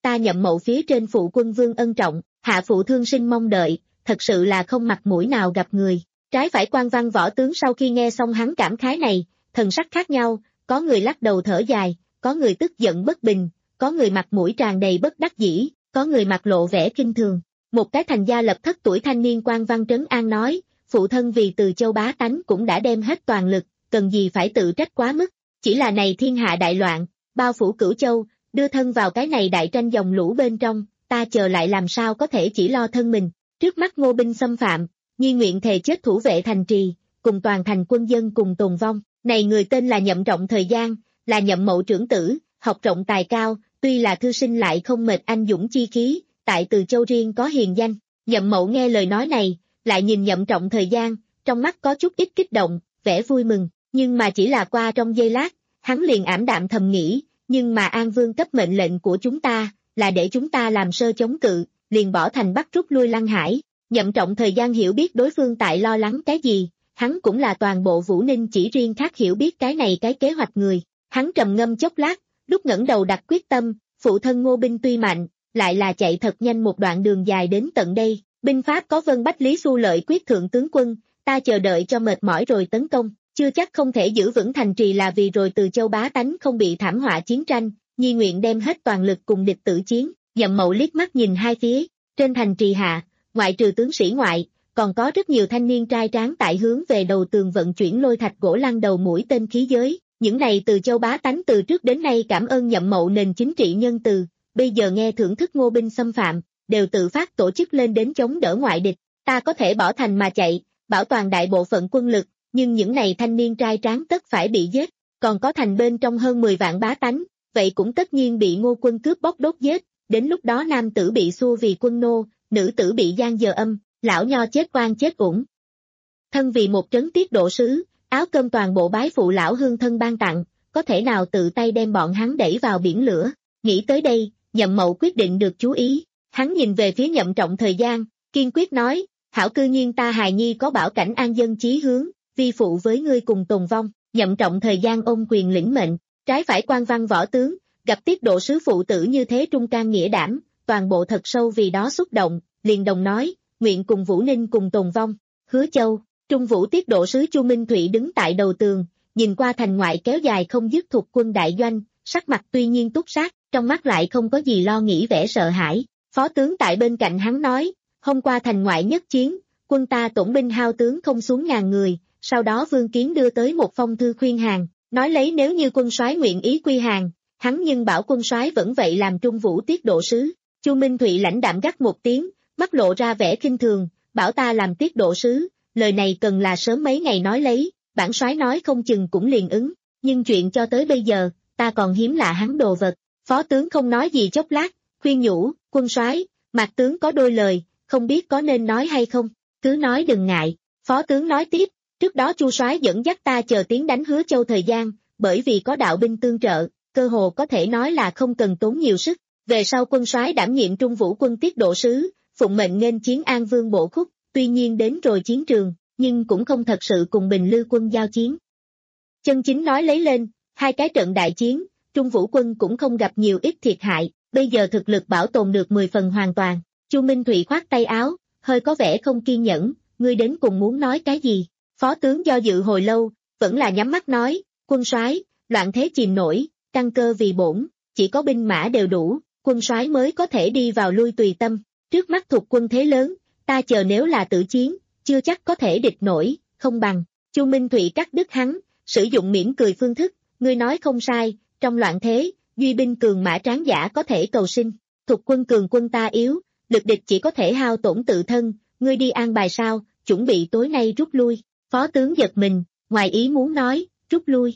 ta Nhậm Mậu phía trên phụ quân vương ân trọng, hạ phụ thương sinh mong đợi, thật sự là không mặt mũi nào gặp người. Trái phải quan văn võ tướng sau khi nghe xong hắn cảm khái này, thần sắc khác nhau, có người lắc đầu thở dài, có người tức giận bất bình, có người mặt mũi tràn đầy bất đắc dĩ, có người mặt lộ vẻ kinh thường. Một cái thành gia lập thất tuổi thanh niên quan văn trấn an nói, phụ thân vì Từ Châu bá tánh cũng đã đem hết toàn lực, cần gì phải tự trách quá mức, chỉ là này thiên hạ đại loạn, bao phủ Cửu Châu, đưa thân vào cái này đại tranh dòng lũ bên trong, ta chờ lại làm sao có thể chỉ lo thân mình, trước mắt Ngô binh xâm phạm, nhi nguyện thề chết thủ vệ thành trì, cùng toàn thành quân dân cùng tồn vong. Này người tên là Nhậm Trọng Thời Gian, là Nhậm Mậu trưởng tử, học rộng tài cao, tuy là thư sinh lại không mệt anh dũng chi khí, tại Từ Châu riêng có hiền danh. Nhậm Mậu nghe lời nói này, lại nhìn Nhậm Trọng Thời Gian, trong mắt có chút ít kích động, vẻ vui mừng, nhưng mà chỉ là qua trong giây lát, hắn liền ảm đạm thầm nghĩ, nhưng mà An Vương cấp mệnh lệnh của chúng ta, là để chúng ta làm sơ chống cự, liền bỏ thành bắt rút lui Lăng Hải. Nhậm Trọng Thời Gian hiểu biết đối phương tại lo lắng cái gì, hắn cũng là toàn bộ Vũ Ninh chỉ riêng khác hiểu biết cái này cái kế hoạch người. Hắn trầm ngâm chốc lát, lúc ngẩng đầu đặt quyết tâm, phụ thân Ngô binh tuy mạnh, lại là chạy thật nhanh một đoạn đường dài đến tận đây, binh pháp có vân bách lý xu lợi quyết thượng tướng quân, ta chờ đợi cho mệt mỏi rồi tấn công, chưa chắc không thể giữ vững thành trì là vì rồi Từ Châu bá tánh không bị thảm họa chiến tranh, nhi nguyện đem hết toàn lực cùng địch tử chiến. Nhậm Mậu liếc mắt nhìn hai phía, trên thành trì hạ, ngoại trừ tướng sĩ ngoại, còn có rất nhiều thanh niên trai tráng tại hướng về đầu tường vận chuyển lôi thạch gỗ lăng đầu mũi tên khí giới. Những này Từ Châu bá tánh từ trước đến nay cảm ơn Nhậm Mậu nền chính trị nhân từ, bây giờ nghe thưởng thức Ngô binh xâm phạm, đều tự phát tổ chức lên đến chống đỡ ngoại địch. Ta có thể bỏ thành mà chạy, bảo toàn đại bộ phận quân lực, nhưng những này thanh niên trai tráng tất phải bị giết, còn có thành bên trong hơn mười vạn bá tánh, vậy cũng tất nhiên bị Ngô quân cướp bóc đốt giết, đến lúc đó nam tử bị xua vì quân nô, nữ tử bị gian giờ âm, lão nho chết oan chết uổng. Thân vì một trấn tiết độ sứ, áo cơm toàn bộ bái phụ lão hương thân ban tặng, có thể nào tự tay đem bọn hắn đẩy vào biển lửa. Nghĩ tới đây, Nhậm Mậu quyết định được chú ý, hắn nhìn về phía Nhậm Trọng Thời Gian, kiên quyết nói, hảo cư nhiên ta hài nhi có bảo cảnh an dân chí hướng, vi phụ với ngươi cùng tồn vong. Nhậm Trọng Thời Gian ôm quyền lĩnh mệnh, trái phải quan văn võ tướng, gặp tiết độ sứ phụ tử như thế trung can nghĩa đảm, toàn bộ thật sâu vì đó xúc động, liền đồng nói, nguyện cùng Vũ Ninh cùng tồn vong. Hứa Châu, Trung Vũ tiết độ sứ Chu Minh Thụy đứng tại đầu tường, nhìn qua thành ngoại kéo dài không dứt thuộc quân đại doanh, sắc mặt tuy nhiên túc sát, trong mắt lại không có gì lo nghĩ vẻ sợ hãi. Phó tướng tại bên cạnh hắn nói, hôm qua thành ngoại nhất chiến, quân ta tổn binh hao tướng không xuống ngàn người, sau đó Vương Kiến đưa tới một phong thư khuyên hàng, nói lấy nếu như quân soái nguyện ý quy hàng, hắn nhưng bảo quân soái vẫn vậy làm Trung Vũ tiết độ sứ. Chu Minh Thụy lãnh đạm gắt một tiếng, mắt lộ ra vẻ khinh thường, bảo ta làm tiết độ sứ, lời này cần là sớm mấy ngày nói lấy, bản soái nói không chừng cũng liền ứng, nhưng chuyện cho tới bây giờ, ta còn hiếm lạ hắn đồ vật. Phó tướng không nói gì chốc lát, khuyên nhủ, quân soái, Mạc tướng có đôi lời, không biết có nên nói hay không, cứ nói đừng ngại. Phó tướng nói tiếp, trước đó Chu soái dẫn dắt ta chờ tiến đánh Hứa Châu Thời Gian, bởi vì có đạo binh tương trợ, cơ hồ có thể nói là không cần tốn nhiều sức. Về sau quân soái đảm nhiệm Trung Vũ quân tiết độ sứ, phụng mệnh nghênh chiến An Vương Bộ Khúc, tuy nhiên đến rồi chiến trường, nhưng cũng không thật sự cùng Bình Lư quân giao chiến. Chân chính nói lấy lên, hai cái trận đại chiến, Trung Vũ quân cũng không gặp nhiều ít thiệt hại, bây giờ thực lực bảo tồn được mười phần hoàn toàn. Chu Minh Thụy khoát tay áo, hơi có vẻ không kiên nhẫn, ngươi đến cùng muốn nói cái gì? Phó tướng do dự hồi lâu, vẫn là nhắm mắt nói, quân soái, loạn thế chìm nổi, căn cơ vì bổn, chỉ có binh mã đều đủ, quân soái mới có thể đi vào lui tùy tâm. Trước mắt thuộc quân thế lớn, ta chờ nếu là tử chiến, chưa chắc có thể địch nổi, không bằng. Chu Minh Thụy cắt đứt hắn, sử dụng mỉm cười phương thức, ngươi nói không sai, trong loạn thế, duy binh cường mã tráng giả có thể cầu sinh, thuộc quân cường quân ta yếu, lực địch chỉ có thể hao tổn tự thân, ngươi đi an bài sao, chuẩn bị tối nay rút lui. Phó tướng giật mình, ngoài ý muốn nói, rút lui.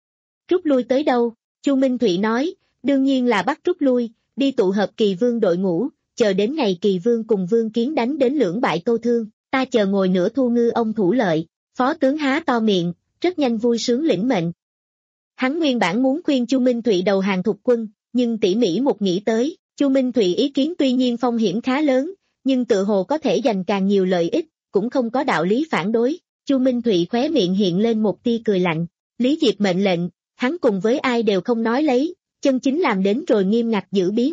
Rút lui tới đâu? Chu Minh Thụy nói, đương nhiên là bắt rút lui, đi tụ hợp Kỳ Vương đội ngũ, chờ đến ngày Kỳ Vương cùng Vương Kiến đánh đến lưỡng bại câu thương, ta chờ ngồi nửa thu ngư ông thủ lợi. Phó tướng há to miệng, rất nhanh vui sướng lĩnh mệnh. Hắn nguyên bản muốn khuyên Chu Minh Thụy đầu hàng thục quân, nhưng tỉ mỉ một nghĩ tới, Chu Minh Thụy ý kiến tuy nhiên phong hiểm khá lớn, nhưng tự hồ có thể giành càng nhiều lợi ích, cũng không có đạo lý phản đối. Chu Minh Thụy khóe miệng hiện lên một tia cười lạnh, Lý Diệp mệnh lệnh, hắn cùng với ai đều không nói lấy, chân chính làm đến rồi nghiêm ngặt giữ bí mật,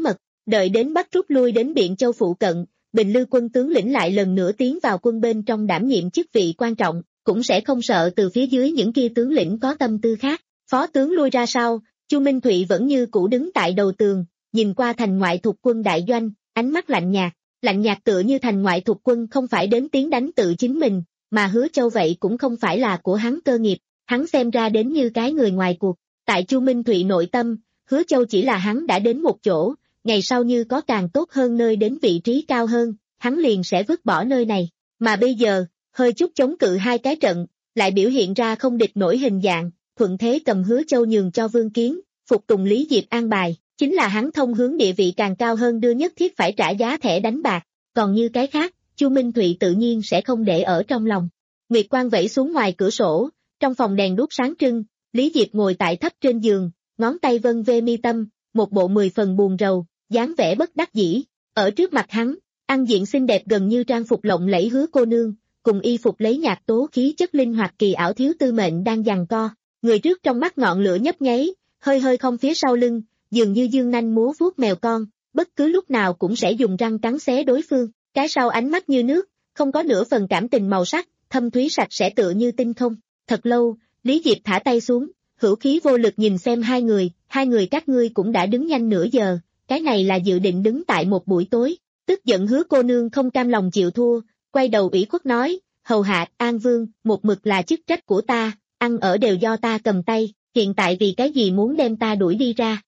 Đợi đến Bắc rút lui đến Biện Châu phụ cận, Bình Lư quân tướng lĩnh lại lần nữa tiến vào quân bên trong đảm nhiệm chức vị quan trọng, cũng sẽ không sợ từ phía dưới những kia tướng lĩnh có tâm tư khác. Phó tướng lui ra sau, Chu Minh Thụy vẫn như cũ đứng tại đầu tường, nhìn qua thành ngoại thuộc quân đại doanh, ánh mắt lạnh nhạt, lạnh nhạt tựa như thành ngoại thuộc quân không phải đến tiến đánh tự chính mình, mà Hứa Châu vậy cũng không phải là của hắn cơ nghiệp, hắn xem ra đến như cái người ngoài cuộc. Tại Chu Minh Thụy nội tâm, Hứa Châu chỉ là hắn đã đến một chỗ, ngày sau như có càng tốt hơn nơi đến vị trí cao hơn, hắn liền sẽ vứt bỏ nơi này, mà bây giờ, hơi chút chống cự hai cái trận, lại biểu hiện ra không địch nổi hình dạng, thuận thế cầm Hứa Châu nhường cho Vương Kiến, phục tùng Lý Diệp an bài, chính là hắn thông hướng địa vị càng cao hơn đưa nhất thiết phải trả giá thẻ đánh bạc, còn như cái khác, Chu Minh Thụy tự nhiên sẽ không để ở trong lòng. Nguyệt quang vẫy xuống ngoài cửa sổ, trong phòng đèn đuốc sáng trưng, Lý Diệp ngồi tại thấp trên giường, ngón tay vân vê mi tâm, một bộ mười phần buồn rầu, dáng vẻ bất đắc dĩ. Ở trước mặt hắn, ăn diện xinh đẹp gần như trang phục lộng lẫy Hứa cô nương, cùng y phục lấy nhạt tố khí chất linh hoạt kỳ ảo Thiếu Tư Mệnh đang giằng co. Người trước trong mắt ngọn lửa nhấp nháy, hơi hơi không phía sau lưng, dường như dương nanh múa vuốt mèo con, bất cứ lúc nào cũng sẽ dùng răng cắn xé đối phương. Cái sau ánh mắt như nước, không có nửa phần cảm tình màu sắc, thâm thúy sạch sẽ tựa như tinh không. Thật lâu, Lý Diệp thả tay xuống, hữu khí vô lực nhìn xem hai người, hai người các ngươi cũng đã đứng nhanh nửa giờ, cái này là dự định đứng tại một buổi tối. Tức giận Hứa cô nương không cam lòng chịu thua, quay đầu ủy khuất nói, hầu hạ An Vương, một mực là chức trách của ta, ăn ở đều do ta cầm tay, hiện tại vì cái gì muốn đem ta đuổi đi ra.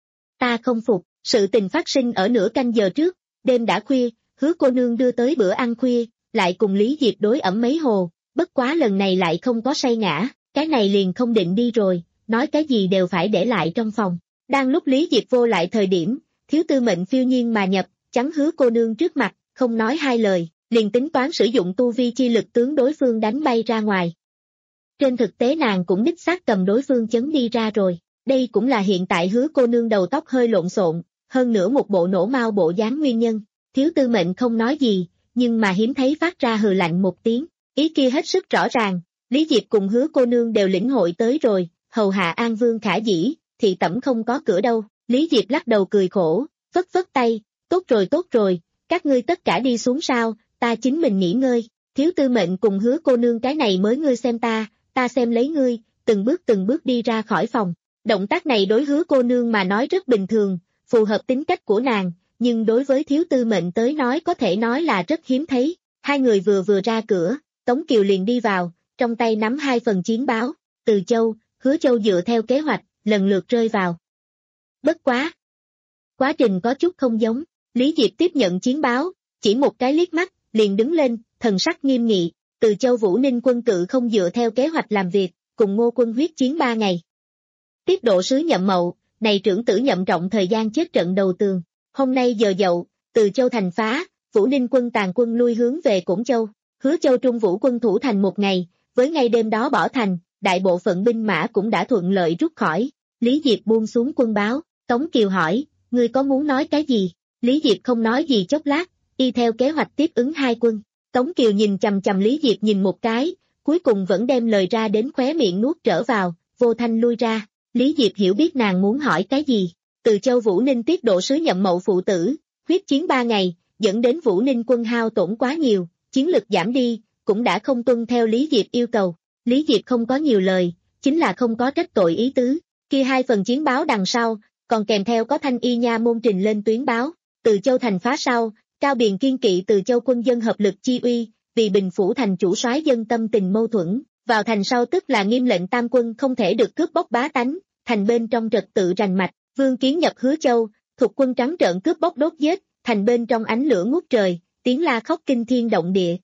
Ta không phục, sự tình phát sinh ở nửa canh giờ trước, đêm đã khuya, Hứa cô nương đưa tới bữa ăn khuya, lại cùng Lý Diệp đối ẩm mấy hồ, bất quá lần này lại không có say ngã, cái này liền không định đi rồi, nói cái gì đều phải để lại trong phòng. Đang lúc Lý Diệp vô lại thời điểm, Thiếu Tư Mệnh phiêu nhiên mà nhập, chắn Hứa cô nương trước mặt, không nói hai lời, liền tính toán sử dụng tu vi chi lực tướng đối phương đánh bay ra ngoài. Trên thực tế nàng cũng đích xác cầm đối phương chấn đi ra rồi, đây cũng là hiện tại Hứa cô nương đầu tóc hơi lộn xộn, hơn nữa một bộ nổ mau bộ dáng nguyên nhân. Thiếu Tư Mệnh không nói gì, nhưng mà hiếm thấy phát ra hừ lạnh một tiếng, ý kia hết sức rõ ràng, Lý Diệp cùng Hứa cô nương đều lĩnh hội tới rồi, hầu hạ An Vương khả dĩ, thì tẩm không có cửa đâu. Lý Diệp lắc đầu cười khổ, phất phất tay, tốt rồi tốt rồi, các ngươi tất cả đi xuống sao, ta chính mình nghỉ ngơi. Thiếu Tư Mệnh cùng Hứa cô nương cái này mới ngươi xem ta, ta xem lấy ngươi, từng bước từng bước đi ra khỏi phòng. Động tác này đối Hứa cô nương mà nói rất bình thường, phù hợp tính cách của nàng, nhưng đối với Thiếu Tư Mệnh tới nói có thể nói là rất hiếm thấy. Hai người vừa vừa ra cửa, Tống Kiều liền đi vào, trong tay nắm hai phần chiến báo, Từ Châu, Hứa Châu dựa theo kế hoạch, lần lượt rơi vào. Bất quá. Quá trình có chút không giống, Lý Diệp tiếp nhận chiến báo, chỉ một cái liếc mắt, liền đứng lên, thần sắc nghiêm nghị, Từ Châu Vũ Ninh quân cự không dựa theo kế hoạch làm việc, cùng Ngô quân huyết chiến ba ngày. Tiếp độ sứ Nhậm Mậu, này trưởng tử Nhậm Trọng thời gian chết trận đầu tường, hôm nay giờ dậu, Từ Châu thành phá, Vũ Ninh quân tàn quân lui hướng về Cổn Châu, Hứa Châu Trung Vũ quân thủ thành một ngày, với ngay đêm đó bỏ thành, đại bộ phận binh mã cũng đã thuận lợi rút khỏi. Lý Diệp buông xuống quân báo, Tống Kiều hỏi, ngươi có muốn nói cái gì? Lý Diệp không nói gì chốc lát, y theo kế hoạch tiếp ứng hai quân. Tống Kiều nhìn chằm chằm Lý Diệp nhìn một cái, cuối cùng vẫn đem lời ra đến khóe miệng nuốt trở vào, vô thanh lui ra. Lý Diệp hiểu biết nàng muốn hỏi cái gì. Từ Châu Vũ Ninh tiết độ sứ Nhậm Mậu phụ tử, huyết chiến ba ngày, dẫn đến Vũ Ninh quân hao tổn quá nhiều, chiến lực giảm đi, cũng đã không tuân theo Lý Diệp yêu cầu. Lý Diệp không có nhiều lời, chính là không có trách tội ý tứ. Kia hai phần chiến báo đằng sau, còn kèm theo có Thanh Y nha môn trình lên tuyến báo, Từ Châu thành phá sau, Cao Biền kiên kỵ Từ Châu quân dân hợp lực chi uy, vì bình phủ thành chủ soái dân tâm tình mâu thuẫn, vào thành sau tức là nghiêm lệnh tam quân không thể được cướp bóc bá tánh, thành bên trong trật tự rành mạch. Vương Kiến nhập Hứa Châu, thuộc quân trắng trợn cướp bóc đốt giết, thành bên trong ánh lửa ngút trời, tiếng la khóc kinh thiên động địa.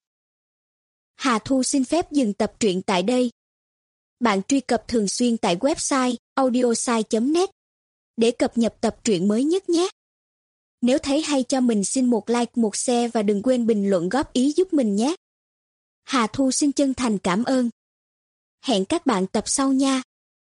Hà Thu xin phép dừng tập truyện tại đây. Bạn truy cập thường xuyên tại website audiosai chấm net để cập nhật tập truyện mới nhất nhé. Nếu thấy hay cho mình xin một like, một share và đừng quên bình luận góp ý giúp mình nhé. Hà Thu xin chân thành cảm ơn. Hẹn các bạn tập sau nha.